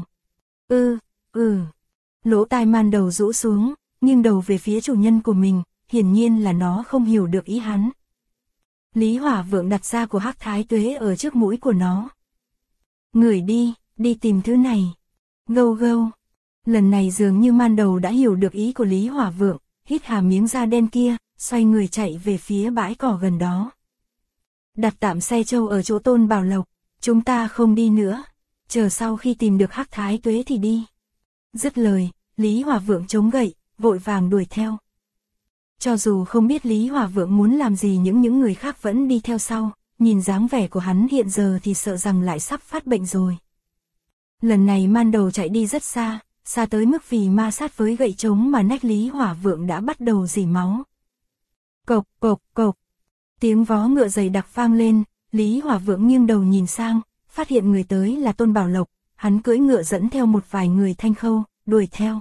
Lỗ tai man đầu rũ xuống, nghiêng đầu về phía chủ nhân của mình, hiển nhiên là nó không hiểu được ý hắn. Lý Hỏa Vượng đặt da của Hắc Thái Tuế ở trước mũi của nó. Ngửi đi, đi tìm thứ này. Gâu gâu. Lần này dường như man đầu đã hiểu được ý của Lý Hỏa Vượng, hít hà miếng da đen kia, xoay người chạy về phía bãi cỏ gần đó. Đặt tạm xe trâu ở chỗ Tôn Bảo Lộc, chúng ta không đi nữa, chờ sau khi tìm được Hắc Thái Tuế thì đi. Dứt lời, Lý Hỏa Vượng chống gậy, vội vàng đuổi theo. Cho dù không biết Lý Hỏa Vượng muốn làm gì những người khác vẫn đi theo sau, nhìn dáng vẻ của hắn hiện giờ thì sợ rằng lại sắp phát bệnh rồi. Lần này man đầu chạy đi rất xa, xa tới mức vì ma sát với gậy trống mà nách Lý Hỏa Vượng đã bắt đầu rỉ máu. Cộc cộc cộc, tiếng vó ngựa dày đặc vang lên, Lý Hỏa Vượng nghiêng đầu nhìn sang, phát hiện người tới là Tôn Bảo Lộc, hắn cưỡi ngựa dẫn theo một vài người Thanh Khâu, đuổi theo.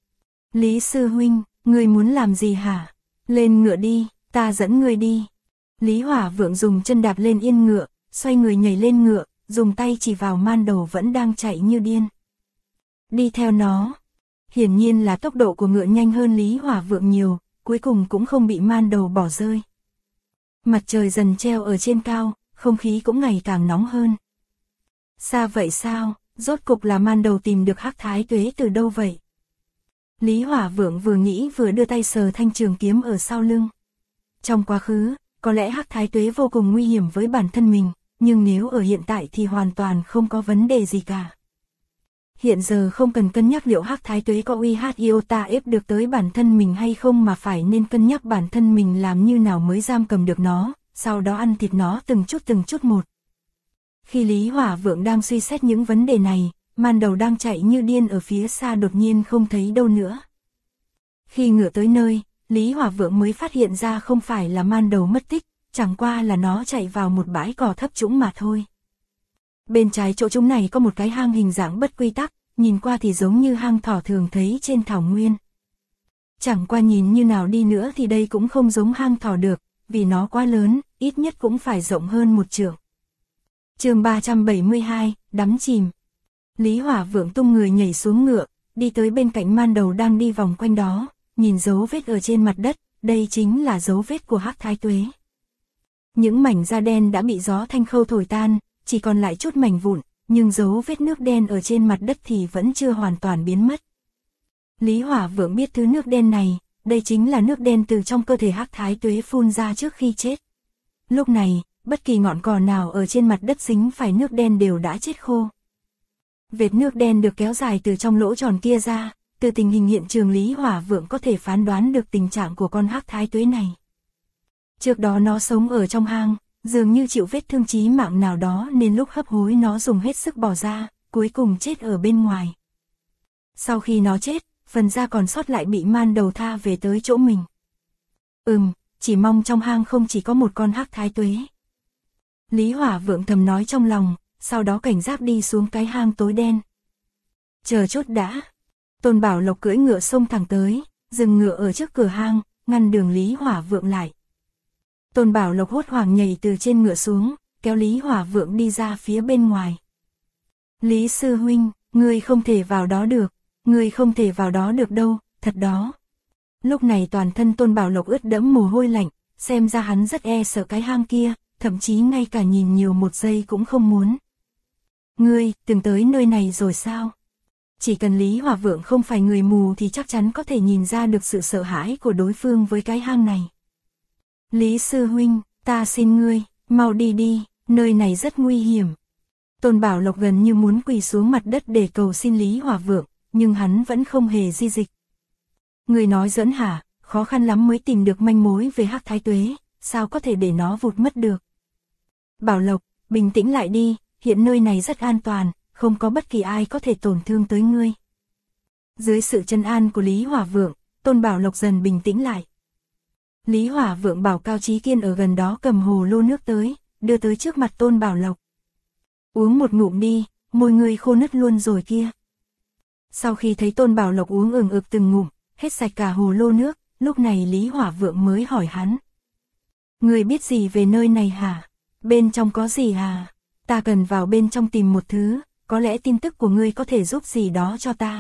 Lý sư huynh, ngươi muốn làm gì hả? Lên ngựa đi, ta dẫn ngươi đi. Lý Hỏa Vượng dùng chân đạp lên yên ngựa, xoay người nhảy lên ngựa, dùng tay chỉ vào man đầu vẫn đang chạy như điên. Đi theo nó. Hiển nhiên là tốc độ của ngựa nhanh hơn Lý Hỏa Vượng nhiều, cuối cùng cũng không bị man đầu bỏ rơi. Mặt trời dần treo ở trên cao, không khí cũng ngày càng nóng hơn. Xa vậy sao, rốt cục là man đầu tìm được Hắc Thái Tuế từ đâu vậy? Lý Hỏa Vượng vừa nghĩ vừa đưa tay sờ thanh trường kiếm ở sau lưng. Trong quá khứ, có lẽ Hắc Thái Tuế vô cùng nguy hiểm với bản thân mình, nhưng nếu ở hiện tại thì hoàn toàn không có vấn đề gì cả. Hiện giờ không cần cân nhắc liệu Hắc Thái Tuế có uy hát iota ép được tới bản thân mình hay không mà phải nên cân nhắc bản thân mình làm như nào mới giam cầm được nó, sau đó ăn thịt nó từng chút một. Khi Lý Hỏa Vượng đang suy xét những vấn đề này, man đầu đang chạy như điên ở phía xa đột nhiên không thấy đâu nữa. Khi ngựa tới nơi, Lý Hỏa Vượng mới phát hiện ra không phải là man đầu mất tích, chẳng qua là nó chạy vào một bãi cỏ thấp trũng mà thôi. Bên trái chỗ trũng này có một cái hang hình dạng bất quy tắc, nhìn qua thì giống như hang thỏ thường thấy trên thảo nguyên. Chẳng qua nhìn như nào đi nữa thì đây cũng không giống hang thỏ được, vì nó quá lớn, ít nhất cũng phải rộng hơn 1 trượng. Chương 372, đắm chìm. Lý Hỏa Vượng tung người nhảy xuống ngựa, đi tới bên cạnh man đầu đang đi vòng quanh đó, nhìn dấu vết ở trên mặt đất, đây chính là dấu vết của Hắc Thái Tuế. Những mảnh da đen đã bị gió Thanh Khâu thổi tan, chỉ còn lại chút mảnh vụn, nhưng dấu vết nước đen ở trên mặt đất thì vẫn chưa hoàn toàn biến mất. Lý Hỏa Vượng biết thứ nước đen này, đây chính là nước đen từ trong cơ thể Hắc Thái Tuế phun ra trước khi chết. Lúc này, bất kỳ ngọn cỏ nào ở trên mặt đất dính phải nước đen đều đã chết khô. Vệt nước đen được kéo dài từ trong lỗ tròn kia ra, từ tình hình hiện trường Lý Hỏa Vượng có thể phán đoán được tình trạng của con Hắc Thái Tuế này. Trước đó nó sống ở trong hang, dường như chịu vết thương chí mạng nào đó nên lúc hấp hối nó dùng hết sức bỏ ra, cuối cùng chết ở bên ngoài. Sau khi nó chết, phần da còn sót lại bị man đầu tha về tới chỗ mình. Chỉ mong trong hang không chỉ có một con Hắc Thái Tuế. Lý Hỏa Vượng thầm nói trong lòng, sau đó cảnh giác đi xuống cái hang tối đen. Chờ chút đã. Tôn Bảo Lộc cưỡi ngựa xông thẳng tới, dừng ngựa ở trước cửa hang, ngăn đường Lý Hỏa Vượng lại. Tôn Bảo Lộc hốt hoảng nhảy từ trên ngựa xuống, kéo Lý Hỏa Vượng đi ra phía bên ngoài. Lý sư huynh, ngươi không thể vào đó được, ngươi không thể vào đó được đâu, thật đó. Lúc này toàn thân Tôn Bảo Lộc ướt đẫm mồ hôi lạnh, xem ra hắn rất e sợ cái hang kia, thậm chí ngay cả nhìn nhiều 1 giây cũng không muốn. Ngươi, từng tới nơi này rồi sao? Chỉ cần Lý Hỏa Vượng không phải người mù thì chắc chắn có thể nhìn ra được sự sợ hãi của đối phương với cái hang này. Lý sư huynh, ta xin ngươi, mau đi đi, nơi này rất nguy hiểm. Tôn Bảo Lộc gần như muốn quỳ xuống mặt đất để cầu xin Lý Hỏa Vượng, nhưng hắn vẫn không hề di dịch. Ngươi nói giỡn hả, khó khăn lắm mới tìm được manh mối về Hắc Thái Tuế, sao có thể để nó vụt mất được. Bảo Lộc, bình tĩnh lại đi, hiện nơi này rất an toàn, không có bất kỳ ai có thể tổn thương tới ngươi. Dưới sự trấn an của Lý Hỏa Vượng, Tôn Bảo Lộc dần bình tĩnh lại. Lý Hỏa Vượng bảo Cao Chí Kiên ở gần đó cầm hồ lô nước tới, đưa tới trước mặt Tôn Bảo Lộc. Uống một ngụm đi, môi ngươi khô nứt luôn rồi kia. Sau khi thấy Tôn Bảo Lộc uống ừng ực từng ngụm, hết sạch cả hồ lô nước, lúc này Lý Hỏa Vượng mới hỏi hắn. Ngươi biết gì về nơi này hả? Bên trong có gì hả? Ta cần vào bên trong tìm một thứ, có lẽ tin tức của ngươi có thể giúp gì đó cho ta.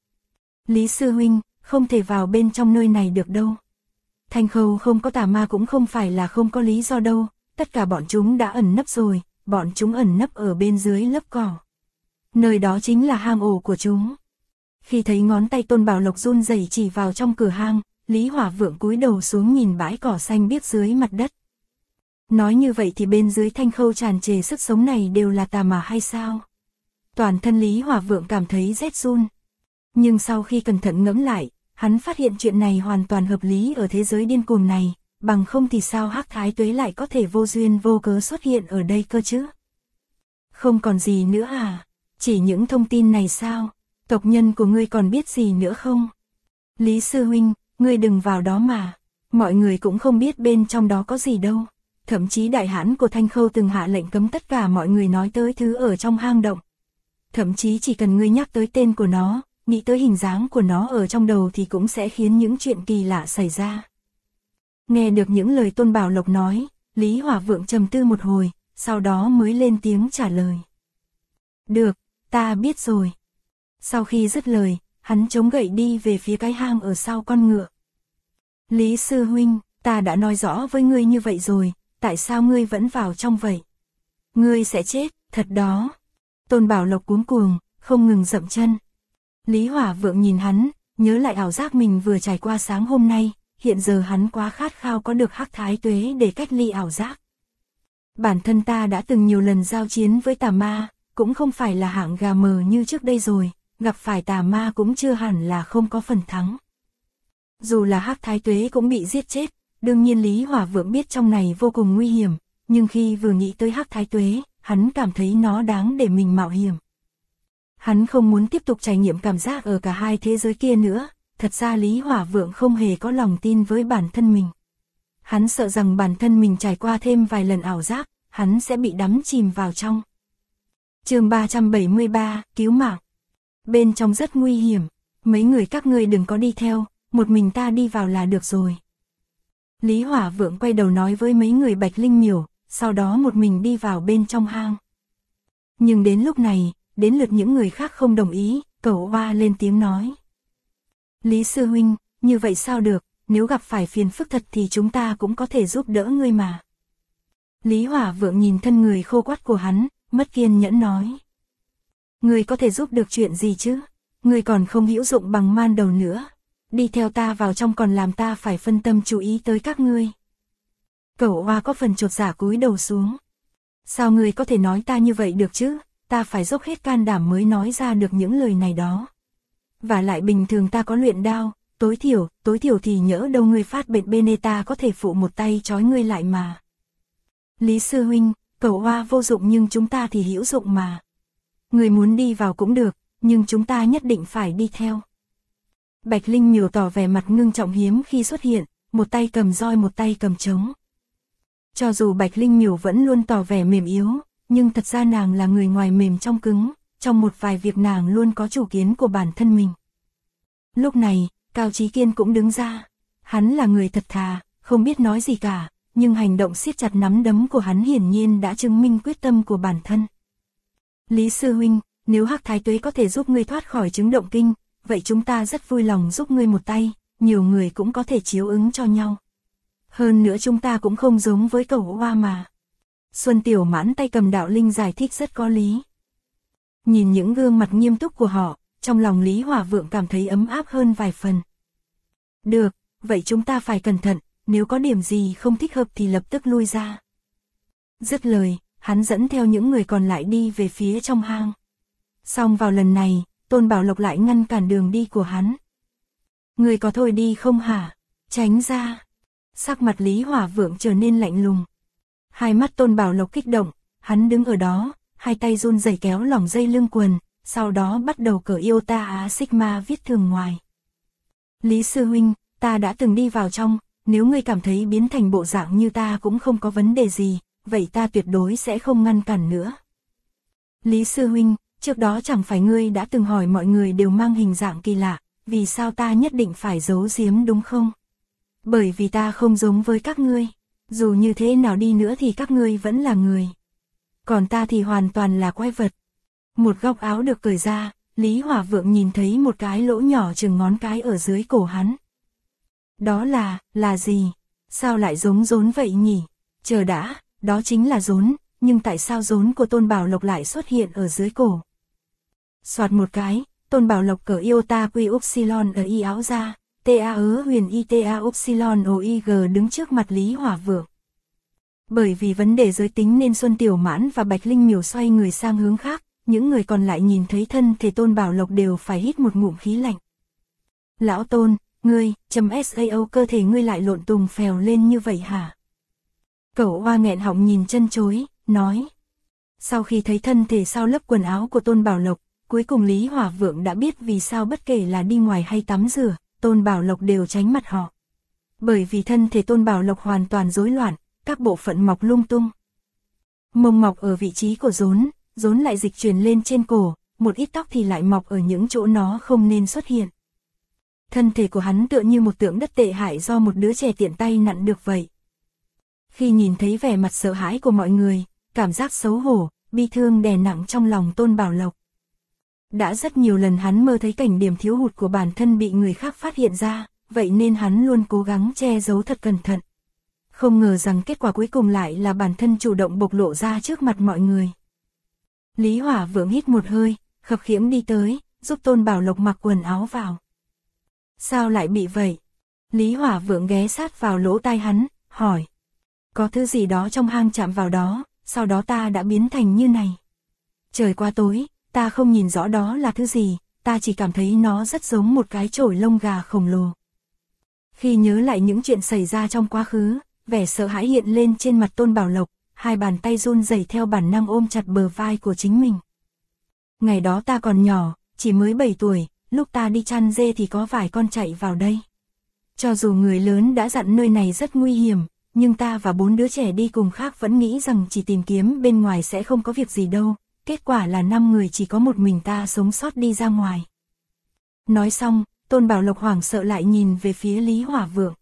Lý sư huynh, không thể vào bên trong nơi này được đâu. Thanh Khâu không có tà ma cũng không phải là không có lý do đâu, tất cả bọn chúng đã ẩn nấp rồi, bọn chúng ẩn nấp ở bên dưới lớp cỏ. Nơi đó chính là hang ổ của chúng. Khi thấy ngón tay Tôn Bảo Lộc run rẩy chỉ vào trong cửa hang, Lý Hỏa Vượng cúi đầu xuống nhìn bãi cỏ xanh biếc dưới mặt đất. Nói như vậy thì bên dưới Thanh Khâu tràn trề sức sống này đều là tà ma hay sao? Toàn thân Lý Hỏa Vượng cảm thấy rét run. Nhưng sau khi cẩn thận ngẫm lại, hắn phát hiện chuyện này hoàn toàn hợp lý ở thế giới điên cuồng này, bằng không thì sao Hắc Thái Tuế lại có thể vô duyên vô cớ xuất hiện ở đây cơ chứ? Không còn gì nữa à? Chỉ những thông tin này sao? Tộc nhân của ngươi còn biết gì nữa không? Lý sư huynh, ngươi đừng vào đó mà. Mọi người cũng không biết bên trong đó có gì đâu. Thậm chí đại hãn của Thanh Khâu từng hạ lệnh cấm tất cả mọi người nói tới thứ ở trong hang động. Thậm chí chỉ cần ngươi nhắc tới tên của nó, nghĩ tới hình dáng của nó ở trong đầu thì cũng sẽ khiến những chuyện kỳ lạ xảy ra. Nghe được những lời Tôn Bảo Lộc nói, Lý Hỏa Vượng trầm tư một hồi, sau đó mới lên tiếng trả lời. Được, ta biết rồi. Sau khi dứt lời, hắn chống gậy đi về phía cái hang ở sau con ngựa. Lý sư huynh, ta đã nói rõ với ngươi như vậy rồi, tại sao ngươi vẫn vào trong vậy? Ngươi sẽ chết, thật đó. Tôn Bảo Lộc cuống cuồng, không ngừng dậm chân. Lý Hỏa Vượng nhìn hắn, nhớ lại ảo giác mình vừa trải qua sáng hôm nay, hiện giờ hắn quá khát khao có được Hắc Thái Tuế để cách ly ảo giác. Bản thân ta đã từng nhiều lần giao chiến với tà ma, cũng không phải là hạng gà mờ như trước đây rồi, gặp phải tà ma cũng chưa hẳn là không có phần thắng. Dù là Hắc Thái Tuế cũng bị giết chết, đương nhiên Lý Hỏa Vượng biết trong này vô cùng nguy hiểm, nhưng khi vừa nghĩ tới Hắc Thái Tuế, hắn cảm thấy nó đáng để mình mạo hiểm. Hắn không muốn tiếp tục trải nghiệm cảm giác ở cả hai thế giới kia nữa, thật ra Lý Hỏa Vượng không hề có lòng tin với bản thân mình. Hắn sợ rằng bản thân mình trải qua thêm vài lần ảo giác, hắn sẽ bị đắm chìm vào trong. Chương 373, cứu mạng. Bên trong rất nguy hiểm, mấy người các ngươi đừng có đi theo, một mình ta đi vào là được rồi. Lý Hỏa Vượng quay đầu nói với mấy người Bạch Linh Miểu, sau đó một mình đi vào bên trong hang. Nhưng đến lúc này, đến lượt những người khác không đồng ý, Cẩu Oa lên tiếng nói. Lý sư huynh, như vậy sao được, nếu gặp phải phiền phức thật thì chúng ta cũng có thể giúp đỡ ngươi mà. Lý Hỏa Vượng nhìn thân người khô quắt của hắn, mất kiên nhẫn nói. Ngươi có thể giúp được chuyện gì chứ? Ngươi còn không hữu dụng bằng man đầu nữa. Đi theo ta vào trong còn làm ta phải phân tâm chú ý tới các ngươi. Cẩu Oa có phần chột dạ cúi đầu xuống. Sao ngươi có thể nói ta như vậy được chứ? Ta phải dốc hết can đảm mới nói ra được những lời này đó. Và lại bình thường ta có luyện đao, tối thiểu thì nhỡ đâu ngươi phát bệnh bên ta có thể phụ một tay trói ngươi lại mà. Lý sư huynh, Cẩu Oa vô dụng nhưng chúng ta thì hữu dụng mà. Ngươi muốn đi vào cũng được, nhưng chúng ta nhất định phải đi theo. Bạch Linh Miểu tỏ vẻ mặt ngưng trọng hiếm khi xuất hiện, một tay cầm roi một tay cầm trống. Cho dù Bạch Linh Miểu vẫn luôn tỏ vẻ mềm yếu, nhưng thật ra nàng là người ngoài mềm trong cứng, trong một vài việc nàng luôn có chủ kiến của bản thân mình. Lúc này, Cao Chí Kiên cũng đứng ra. Hắn là người thật thà, không biết nói gì cả, nhưng hành động siết chặt nắm đấm của hắn hiển nhiên đã chứng minh quyết tâm của bản thân. Lý sư huynh, nếu Hắc Thái Tuế có thể giúp ngươi thoát khỏi chứng động kinh, vậy chúng ta rất vui lòng giúp ngươi một tay, nhiều người cũng có thể chiếu ứng cho nhau. Hơn nữa chúng ta cũng không giống với Cẩu Oa mà. Xuân Tiểu Mãn tay cầm đạo linh giải thích rất có lý. Nhìn những gương mặt nghiêm túc của họ, trong lòng Lý Hỏa Vượng cảm thấy ấm áp hơn vài phần. Được, vậy chúng ta phải cẩn thận, nếu có điểm gì không thích hợp thì lập tức lui ra. Dứt lời, hắn dẫn theo những người còn lại đi về phía trong hang. Song vào lần này, Tôn Bảo Lộc lại ngăn cản đường đi của hắn. Người có thôi đi không hả? Tránh ra. Sắc mặt Lý Hỏa Vượng trở nên lạnh lùng. Hai mắt Tôn Bảo Lộc kích động, hắn đứng ở đó, hai tay run rẩy kéo lỏng dây lưng quần, sau đó bắt đầu cởi Iota Á Sigma viết thường ngoài. Lý sư huynh, ta đã từng đi vào trong, nếu ngươi cảm thấy biến thành bộ dạng như ta cũng không có vấn đề gì, vậy ta tuyệt đối sẽ không ngăn cản nữa. Lý sư huynh, trước đó chẳng phải ngươi đã từng hỏi mọi người đều mang hình dạng kỳ lạ, vì sao ta nhất định phải giấu giếm đúng không? Bởi vì ta không giống với các ngươi, dù như thế nào đi nữa thì các ngươi vẫn là người. Còn ta thì hoàn toàn là quái vật. Một góc áo được cởi ra, Lý Hỏa Vượng nhìn thấy một cái lỗ nhỏ chừng ngón cái ở dưới cổ hắn. Đó là gì? Sao lại giống rốn vậy nhỉ? Chờ đã, đó chính là rốn, nhưng tại sao rốn của Tôn Bảo Lộc lại xuất hiện ở dưới cổ? Soạt một cái, Tôn Bảo Lộc cởi Iota Quy Upsilon ở y áo ra, TA huyền ITA Upsilon OIG đứng trước mặt Lý Hỏa Vượng. Bởi vì vấn đề giới tính nên Xuân Tiểu Mãn và Bạch Linh Miểu xoay người sang hướng khác, những người còn lại nhìn thấy thân thể Tôn Bảo Lộc đều phải hít một ngụm khí lạnh. Lão Tôn, ngươi, .sao cơ thể ngươi lại lộn tùng phèo lên như vậy hả? Cẩu Oa nghẹn họng nhìn chân chối, nói. Sau khi thấy thân thể sau lớp quần áo của Tôn Bảo Lộc, cuối cùng Lý Hỏa Vượng đã biết vì sao bất kể là đi ngoài hay tắm rửa, Tôn Bảo Lộc đều tránh mặt họ. Bởi vì thân thể Tôn Bảo Lộc hoàn toàn rối loạn, các bộ phận mọc lung tung. Mông mọc ở vị trí của rốn lại dịch chuyển lên trên cổ, một ít tóc thì lại mọc ở những chỗ nó không nên xuất hiện. Thân thể của hắn tựa như một tượng đất tệ hại do một đứa trẻ tiện tay nặn được vậy. Khi nhìn thấy vẻ mặt sợ hãi của mọi người, cảm giác xấu hổ, bi thương đè nặng trong lòng Tôn Bảo Lộc. Đã rất nhiều lần hắn mơ thấy cảnh điểm thiếu hụt của bản thân bị người khác phát hiện ra, vậy nên hắn luôn cố gắng che giấu thật cẩn thận. Không ngờ rằng kết quả cuối cùng lại là bản thân chủ động bộc lộ ra trước mặt mọi người. Lý Hỏa Vượng hít một hơi, khập khiễng đi tới, giúp Tôn Bảo Lộc mặc quần áo vào. Sao lại bị vậy? Lý Hỏa Vượng ghé sát vào lỗ tai hắn, hỏi. Có thứ gì đó trong hang chạm vào đó, sau đó ta đã biến thành như này. Trời quá tối, ta không nhìn rõ đó là thứ gì, ta chỉ cảm thấy nó rất giống một cái chổi lông gà khổng lồ. Khi nhớ lại những chuyện xảy ra trong quá khứ, vẻ sợ hãi hiện lên trên mặt Tôn Bảo Lộc, hai bàn tay run rẩy theo bản năng ôm chặt bờ vai của chính mình. Ngày đó ta còn nhỏ, chỉ mới 7 tuổi, lúc ta đi chăn dê thì có vài con chạy vào đây. Cho dù người lớn đã dặn nơi này rất nguy hiểm, nhưng ta và 4 đứa trẻ đi cùng khác vẫn nghĩ rằng chỉ tìm kiếm bên ngoài sẽ không có việc gì đâu, kết quả là 5 người chỉ có một mình ta sống sót đi ra ngoài. Nói xong, Tôn Bảo Lộc hoảng sợ lại nhìn về phía Lý Hỏa Vượng.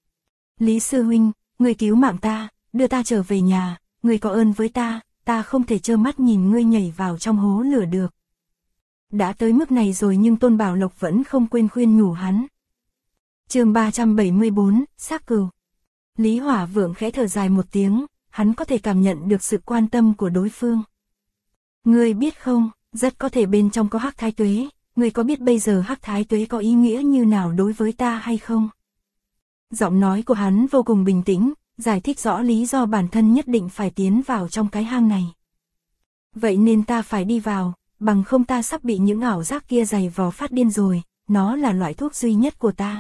Lý sư huynh, người cứu mạng ta, đưa ta trở về nhà, người có ơn với ta không thể trơ mắt nhìn ngươi nhảy vào trong hố lửa được. Đã tới mức này rồi nhưng Tôn Bảo Lộc vẫn không quên khuyên nhủ hắn. Chương 374, xác cừu. Lý Hỏa Vượng khẽ thở dài một tiếng, hắn có thể cảm nhận được sự quan tâm của đối phương. Ngươi biết không, rất có thể bên trong có Hắc Thái Tuế, ngươi có biết bây giờ Hắc Thái Tuế có ý nghĩa như nào đối với ta hay không? Giọng nói của hắn vô cùng bình tĩnh, giải thích rõ lý do bản thân nhất định phải tiến vào trong cái hang này. Vậy nên ta phải đi vào, bằng không ta sắp bị những ảo giác kia giày vò phát điên rồi, nó là loại thuốc duy nhất của ta.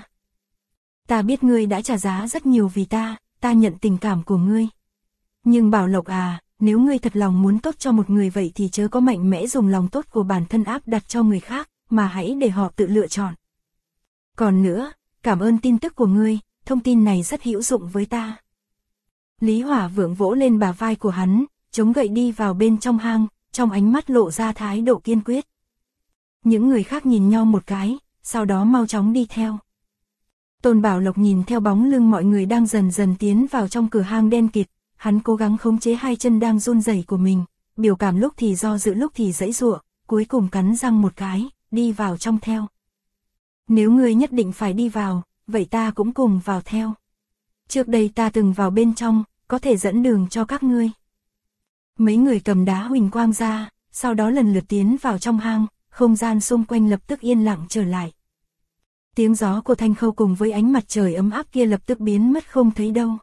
Ta biết ngươi đã trả giá rất nhiều vì ta nhận tình cảm của ngươi. Nhưng Bảo Lộc à, nếu ngươi thật lòng muốn tốt cho một người vậy thì chớ có mạnh mẽ dùng lòng tốt của bản thân áp đặt cho người khác, mà hãy để họ tự lựa chọn. Còn nữa, cảm ơn tin tức của ngươi, thông tin này rất hữu dụng với ta. Lý Hỏa Vượng vỗ lên bả vai của hắn, chống gậy đi vào bên trong hang, trong ánh mắt lộ ra thái độ kiên quyết. Những người khác nhìn nhau một cái, sau đó mau chóng đi theo. Tôn Bảo Lộc nhìn theo bóng lưng mọi người đang dần dần tiến vào trong cửa hang đen kịt, hắn cố gắng khống chế hai chân đang run rẩy của mình, biểu cảm lúc thì do dự lúc thì giãy giụa, cuối cùng cắn răng một cái, đi vào trong theo. Nếu ngươi nhất định phải đi vào, vậy ta cũng cùng vào theo. Trước đây ta từng vào bên trong, có thể dẫn đường cho các ngươi. Mấy người cầm đá huỳnh quang ra, sau đó lần lượt tiến vào trong hang, không gian xung quanh lập tức yên lặng trở lại. Tiếng gió của Thanh Khâu cùng với ánh mặt trời ấm áp kia lập tức biến mất không thấy đâu.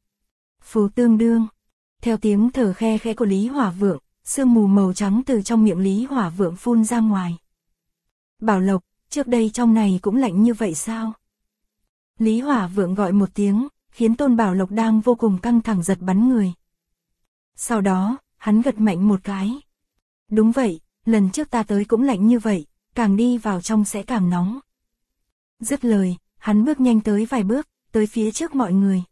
Phù tương đương. Theo tiếng thở khe khẽ của Lý Hỏa Vượng, sương mù màu trắng từ trong miệng Lý Hỏa Vượng phun ra ngoài. Bảo Lộc, trước đây trong này cũng lạnh như vậy sao? Lý Hỏa Vượng gọi một tiếng, khiến Tôn Bảo Lộc đang vô cùng căng thẳng giật bắn người. Sau đó, hắn gật mạnh một cái. Đúng vậy, lần trước ta tới cũng lạnh như vậy, càng đi vào trong sẽ càng nóng. Dứt lời, hắn bước nhanh tới vài bước, tới phía trước mọi người.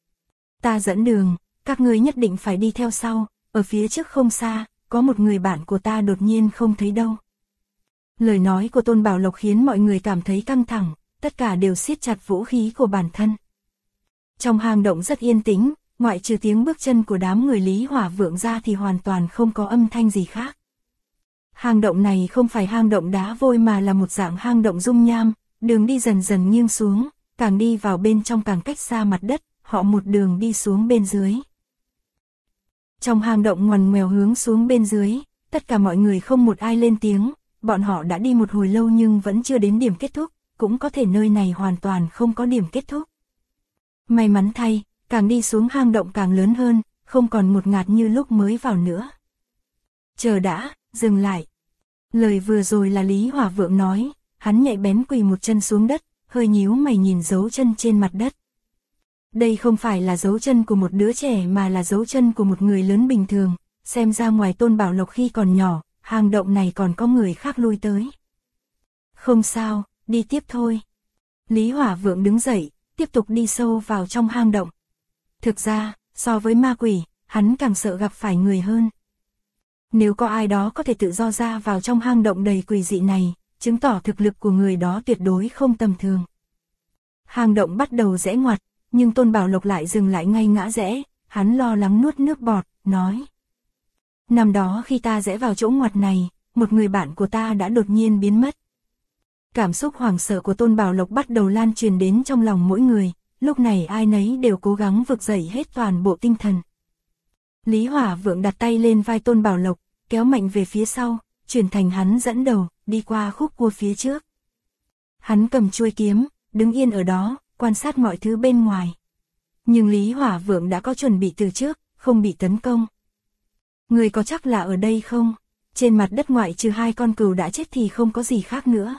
Ta dẫn đường, các ngươi nhất định phải đi theo sau, ở phía trước không xa, có một người bạn của ta đột nhiên không thấy đâu. Lời nói của Tôn Bảo Lộc khiến mọi người cảm thấy căng thẳng, tất cả đều siết chặt vũ khí của bản thân. Trong hang động rất yên tĩnh, ngoại trừ tiếng bước chân của đám người Lý Hỏa Vượng ra thì hoàn toàn không có âm thanh gì khác. Hang động này không phải hang động đá vôi mà là một dạng hang động dung nham, đường đi dần dần nghiêng xuống, càng đi vào bên trong càng cách xa mặt đất, họ một đường đi xuống bên dưới. Trong hang động ngoằn ngoèo hướng xuống bên dưới, tất cả mọi người không một ai lên tiếng, bọn họ đã đi một hồi lâu nhưng vẫn chưa đến điểm kết thúc, cũng có thể nơi này hoàn toàn không có điểm kết thúc. May mắn thay, càng đi xuống hang động càng lớn hơn, không còn ngột ngạt như lúc mới vào nữa. Chờ đã, dừng lại. Lời vừa rồi là Lý Hỏa Vượng nói, hắn nhạy bén quỳ một chân xuống đất, hơi nhíu mày nhìn dấu chân trên mặt đất. Đây không phải là dấu chân của một đứa trẻ mà là dấu chân của một người lớn bình thường, xem ra ngoài Tôn Bảo Lộc khi còn nhỏ, hang động này còn có người khác lui tới. Không sao, đi tiếp thôi. Lý Hỏa Vượng đứng dậy, tiếp tục đi sâu vào trong hang động. Thực ra, so với ma quỷ, hắn càng sợ gặp phải người hơn. Nếu có ai đó có thể tự do ra vào trong hang động đầy quỷ dị này, chứng tỏ thực lực của người đó tuyệt đối không tầm thường. Hang động bắt đầu rẽ ngoặt, nhưng Tôn Bảo Lộc lại dừng lại ngay ngã rẽ, hắn lo lắng nuốt nước bọt, nói. Năm đó khi ta rẽ vào chỗ ngoặt này, một người bạn của ta đã đột nhiên biến mất. Cảm xúc hoảng sợ của Tôn Bảo Lộc bắt đầu lan truyền đến trong lòng mỗi người, lúc này ai nấy đều cố gắng vực dậy hết toàn bộ tinh thần. Lý Hỏa Vượng đặt tay lên vai Tôn Bảo Lộc, kéo mạnh về phía sau, chuyển thành hắn dẫn đầu, đi qua khúc cua phía trước. Hắn cầm chuôi kiếm, đứng yên ở đó, quan sát mọi thứ bên ngoài. Nhưng Lý Hỏa Vượng đã có chuẩn bị từ trước, không bị tấn công. Người có chắc là ở đây không? Trên mặt đất ngoại trừ 2 con cừu đã chết thì không có gì khác nữa.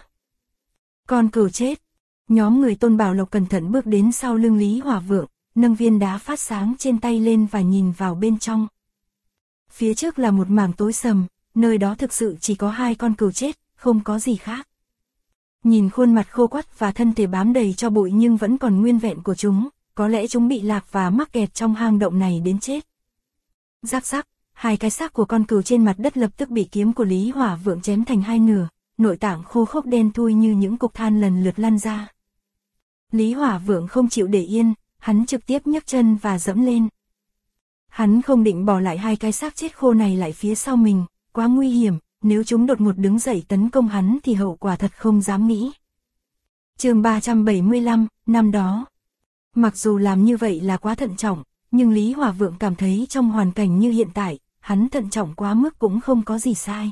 Con cừu chết. Nhóm người Tôn Bảo Lộc cẩn thận bước đến sau lưng Lý Hỏa Vượng, nâng viên đá phát sáng trên tay lên và nhìn vào bên trong. Phía trước là một mảng tối sầm, nơi đó thực sự chỉ có 2 con cừu chết, không có gì khác. Nhìn khuôn mặt khô quắt và thân thể bám đầy cho bụi nhưng vẫn còn nguyên vẹn của chúng, có lẽ chúng bị lạc và mắc kẹt trong hang động này đến chết. Rắc rắc, 2 cái xác của con cừu trên mặt đất lập tức bị kiếm của Lý Hỏa Vượng chém thành 2 nửa, nội tạng khô khốc đen thui như những cục than lần lượt lăn ra. Lý Hỏa Vượng không chịu để yên, hắn trực tiếp nhấc chân và dẫm lên. Hắn không định bỏ lại 2 cái xác chết khô này lại phía sau mình, quá nguy hiểm, nếu chúng đột ngột đứng dậy tấn công hắn thì hậu quả thật không dám nghĩ. Chương 375, năm đó. Mặc dù làm như vậy là quá thận trọng, nhưng Lý Hỏa Vượng cảm thấy trong hoàn cảnh như hiện tại, hắn thận trọng quá mức cũng không có gì sai.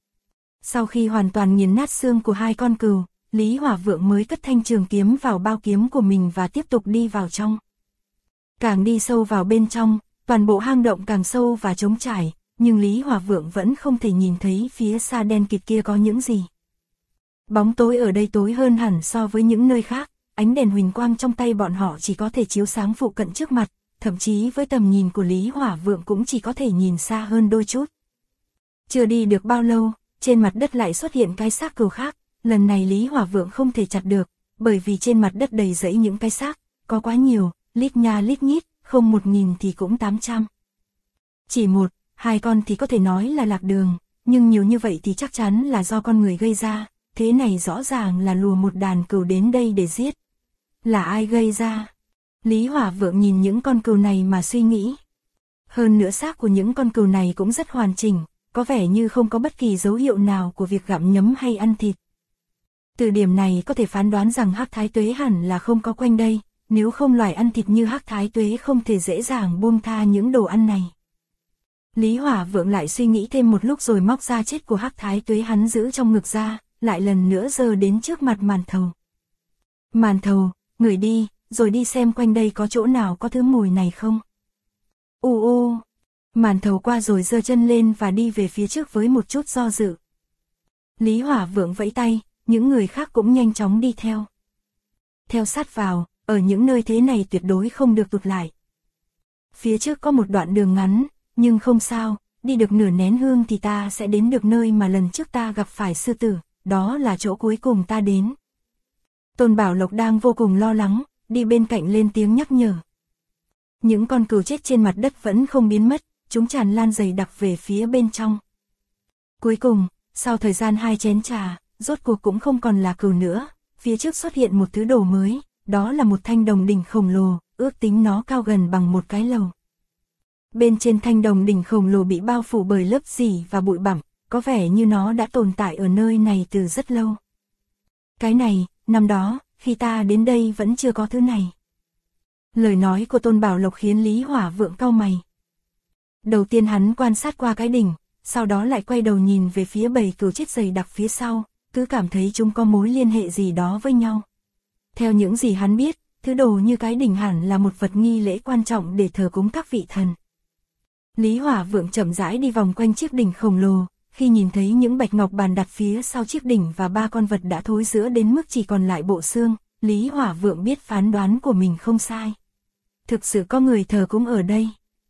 Sau khi hoàn toàn nghiền nát xương của 2 con cừu, Lý Hỏa Vượng mới cất thanh trường kiếm vào bao kiếm của mình và tiếp tục đi vào trong. Càng đi sâu vào bên trong, toàn bộ hang động càng sâu và trống trải, nhưng Lý Hỏa Vượng vẫn không thể nhìn thấy phía xa đen kịt kia có những gì. Bóng tối ở đây tối hơn hẳn so với những nơi khác, ánh đèn huỳnh quang trong tay bọn họ chỉ có thể chiếu sáng phụ cận trước mặt, thậm chí với tầm nhìn của Lý Hỏa Vượng cũng chỉ có thể nhìn xa hơn đôi chút. Chưa đi được bao lâu, trên mặt đất lại xuất hiện cái xác cừu khác, lần này Lý Hỏa Vượng không thể chặt được, bởi vì trên mặt đất đầy rẫy những cái xác, có quá nhiều, lít nha lít nhít, không 1000 thì cũng 800. Chỉ 1, 2 con thì có thể nói là lạc đường, nhưng nhiều như vậy thì chắc chắn là do con người gây ra, thế này rõ ràng là lùa một đàn cừu đến đây để giết. Là ai gây ra? Lý Hỏa Vượng nhìn những con cừu này mà suy nghĩ. Hơn nữa xác của những con cừu này cũng rất hoàn chỉnh, có vẻ như không có bất kỳ dấu hiệu nào của việc gặm nhấm hay ăn thịt. Từ điểm này có thể phán đoán rằng Hắc Thái Tuế hẳn là không có quanh đây, nếu không loài ăn thịt như Hắc Thái Tuế không thể dễ dàng buông tha những đồ ăn này. Lý Hỏa Vượng lại suy nghĩ thêm một lúc rồi móc da chết của Hắc Thái Tuế hắn giữ trong ngực ra, lại lần nữa giơ đến trước mặt Màn Thầu. Màn Thầu, ngửi đi, rồi đi xem quanh đây có chỗ nào có thứ mùi này không. Màn Thầu qua rồi giơ chân lên và đi về phía trước với một chút do dự. Lý Hỏa Vượng vẫy tay, những người khác cũng nhanh chóng đi theo. Theo sát vào, ở những nơi thế này tuyệt đối không được tụt lại. Phía trước có một đoạn đường ngắn, nhưng không sao, đi được nửa nén hương thì ta sẽ đến được nơi mà lần trước ta gặp phải sư tử, đó là chỗ cuối cùng ta đến. Tôn Bảo Lộc đang vô cùng lo lắng, đi bên cạnh lên tiếng nhắc nhở. Những con cừu chết trên mặt đất vẫn không biến mất, chúng tràn lan dày đặc về phía bên trong. Cuối cùng, sau thời gian 2 chén trà, rốt cuộc cũng không còn là cừu nữa, phía trước xuất hiện một thứ đồ mới, đó là một thanh đồng đỉnh khổng lồ, ước tính nó cao gần bằng một cái lầu. Bên trên thanh đồng đỉnh khổng lồ bị bao phủ bởi lớp rỉ và bụi bặm, có vẻ như nó đã tồn tại ở nơi này từ rất lâu. Cái này, năm đó, khi ta đến đây vẫn chưa có thứ này. Lời nói của Tôn Bảo Lộc khiến Lý Hỏa Vượng cau mày. Đầu tiên hắn quan sát qua cái đỉnh, sau đó lại quay đầu nhìn về phía bầy cừu chết dày đặc phía sau, cứ cảm thấy chúng có mối liên hệ gì đó với nhau. Theo những gì hắn biết, thứ đồ như cái đỉnh hẳn là một vật nghi lễ quan trọng để thờ cúng các vị thần. Lý Hỏa Vượng chậm rãi đi vòng quanh chiếc đỉnh khổng lồ, khi nhìn thấy những bạch ngọc bàn đặt phía sau chiếc đỉnh và 3 con vật đã thối rữa đến mức chỉ còn lại bộ xương, Lý Hỏa Vượng biết phán đoán của mình không sai. Thực sự có người thờ cúng ở đây.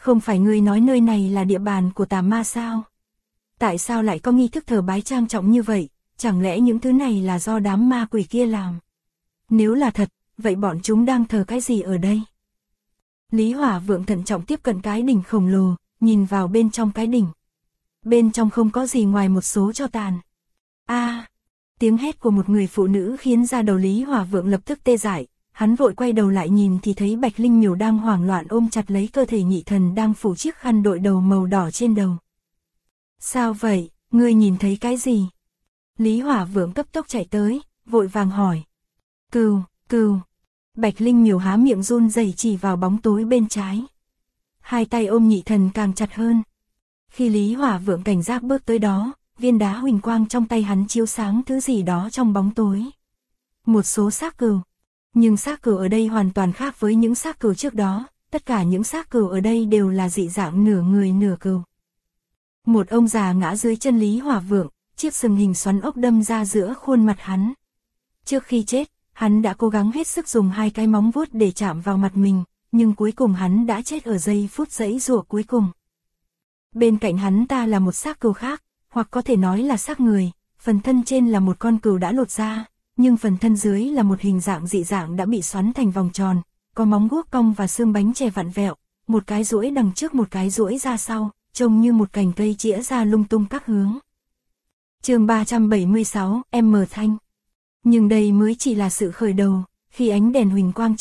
Không phải ngươi nói nơi này là địa bàn của tà ma sao? Tại sao lại có nghi thức thờ bái trang trọng như vậy? Chẳng lẽ những thứ này là do đám ma quỷ kia làm? Nếu là thật, vậy bọn chúng đang thờ cái gì ở đây? Lý Hỏa Vượng thận trọng tiếp cận cái đỉnh khổng lồ, nhìn vào bên trong cái đỉnh. Bên trong không có gì ngoài một số tro tàn. Tiếng hét của một người phụ nữ khiến da đầu Lý Hỏa Vượng lập tức tê dại. Hắn vội quay đầu lại nhìn thì thấy Bạch Linh Miểu đang hoảng loạn ôm chặt lấy cơ thể nhị thần đang phủ chiếc khăn đội đầu màu đỏ trên đầu. Sao vậy, ngươi nhìn thấy cái gì? Lý Hỏa Vượng cấp tốc chạy tới, vội vàng hỏi. Cừu. Bạch Linh Miểu há miệng run rẩy chỉ vào bóng tối bên trái. Hai tay ôm nhị thần càng chặt hơn. Khi Lý Hỏa Vượng cảnh giác bước tới đó, viên đá huỳnh quang trong tay hắn chiếu sáng thứ gì đó trong bóng tối. Một số xác cừu. Nhưng xác cừu ở đây hoàn toàn khác với những xác cừu trước đó, tất cả những xác cừu ở đây đều là dị dạng nửa người nửa cừu. Một ông già ngã dưới chân Lý Hỏa Vượng, chiếc sừng hình xoắn ốc đâm ra giữa khuôn mặt hắn. Trước khi chết, hắn đã cố gắng hết sức dùng hai cái móng vuốt để chạm vào mặt mình, nhưng cuối cùng hắn đã chết ở giây phút giãy giụa cuối cùng. Bên cạnh hắn ta là một xác cừu khác, hoặc có thể nói là xác người, phần thân trên là một con cừu đã lột ra, nhưng phần thân dưới là một hình dạng dị dạng đã bị xoắn thành vòng tròn, có móng guốc cong và xương bánh chè vặn vẹo, một cái duỗi đằng trước một cái duỗi ra sau, trông như một cành cây chĩa ra lung tung các hướng. Chương 376, M Thanh. Nhưng đây mới chỉ là sự khởi đầu, khi ánh đèn huỳnh quang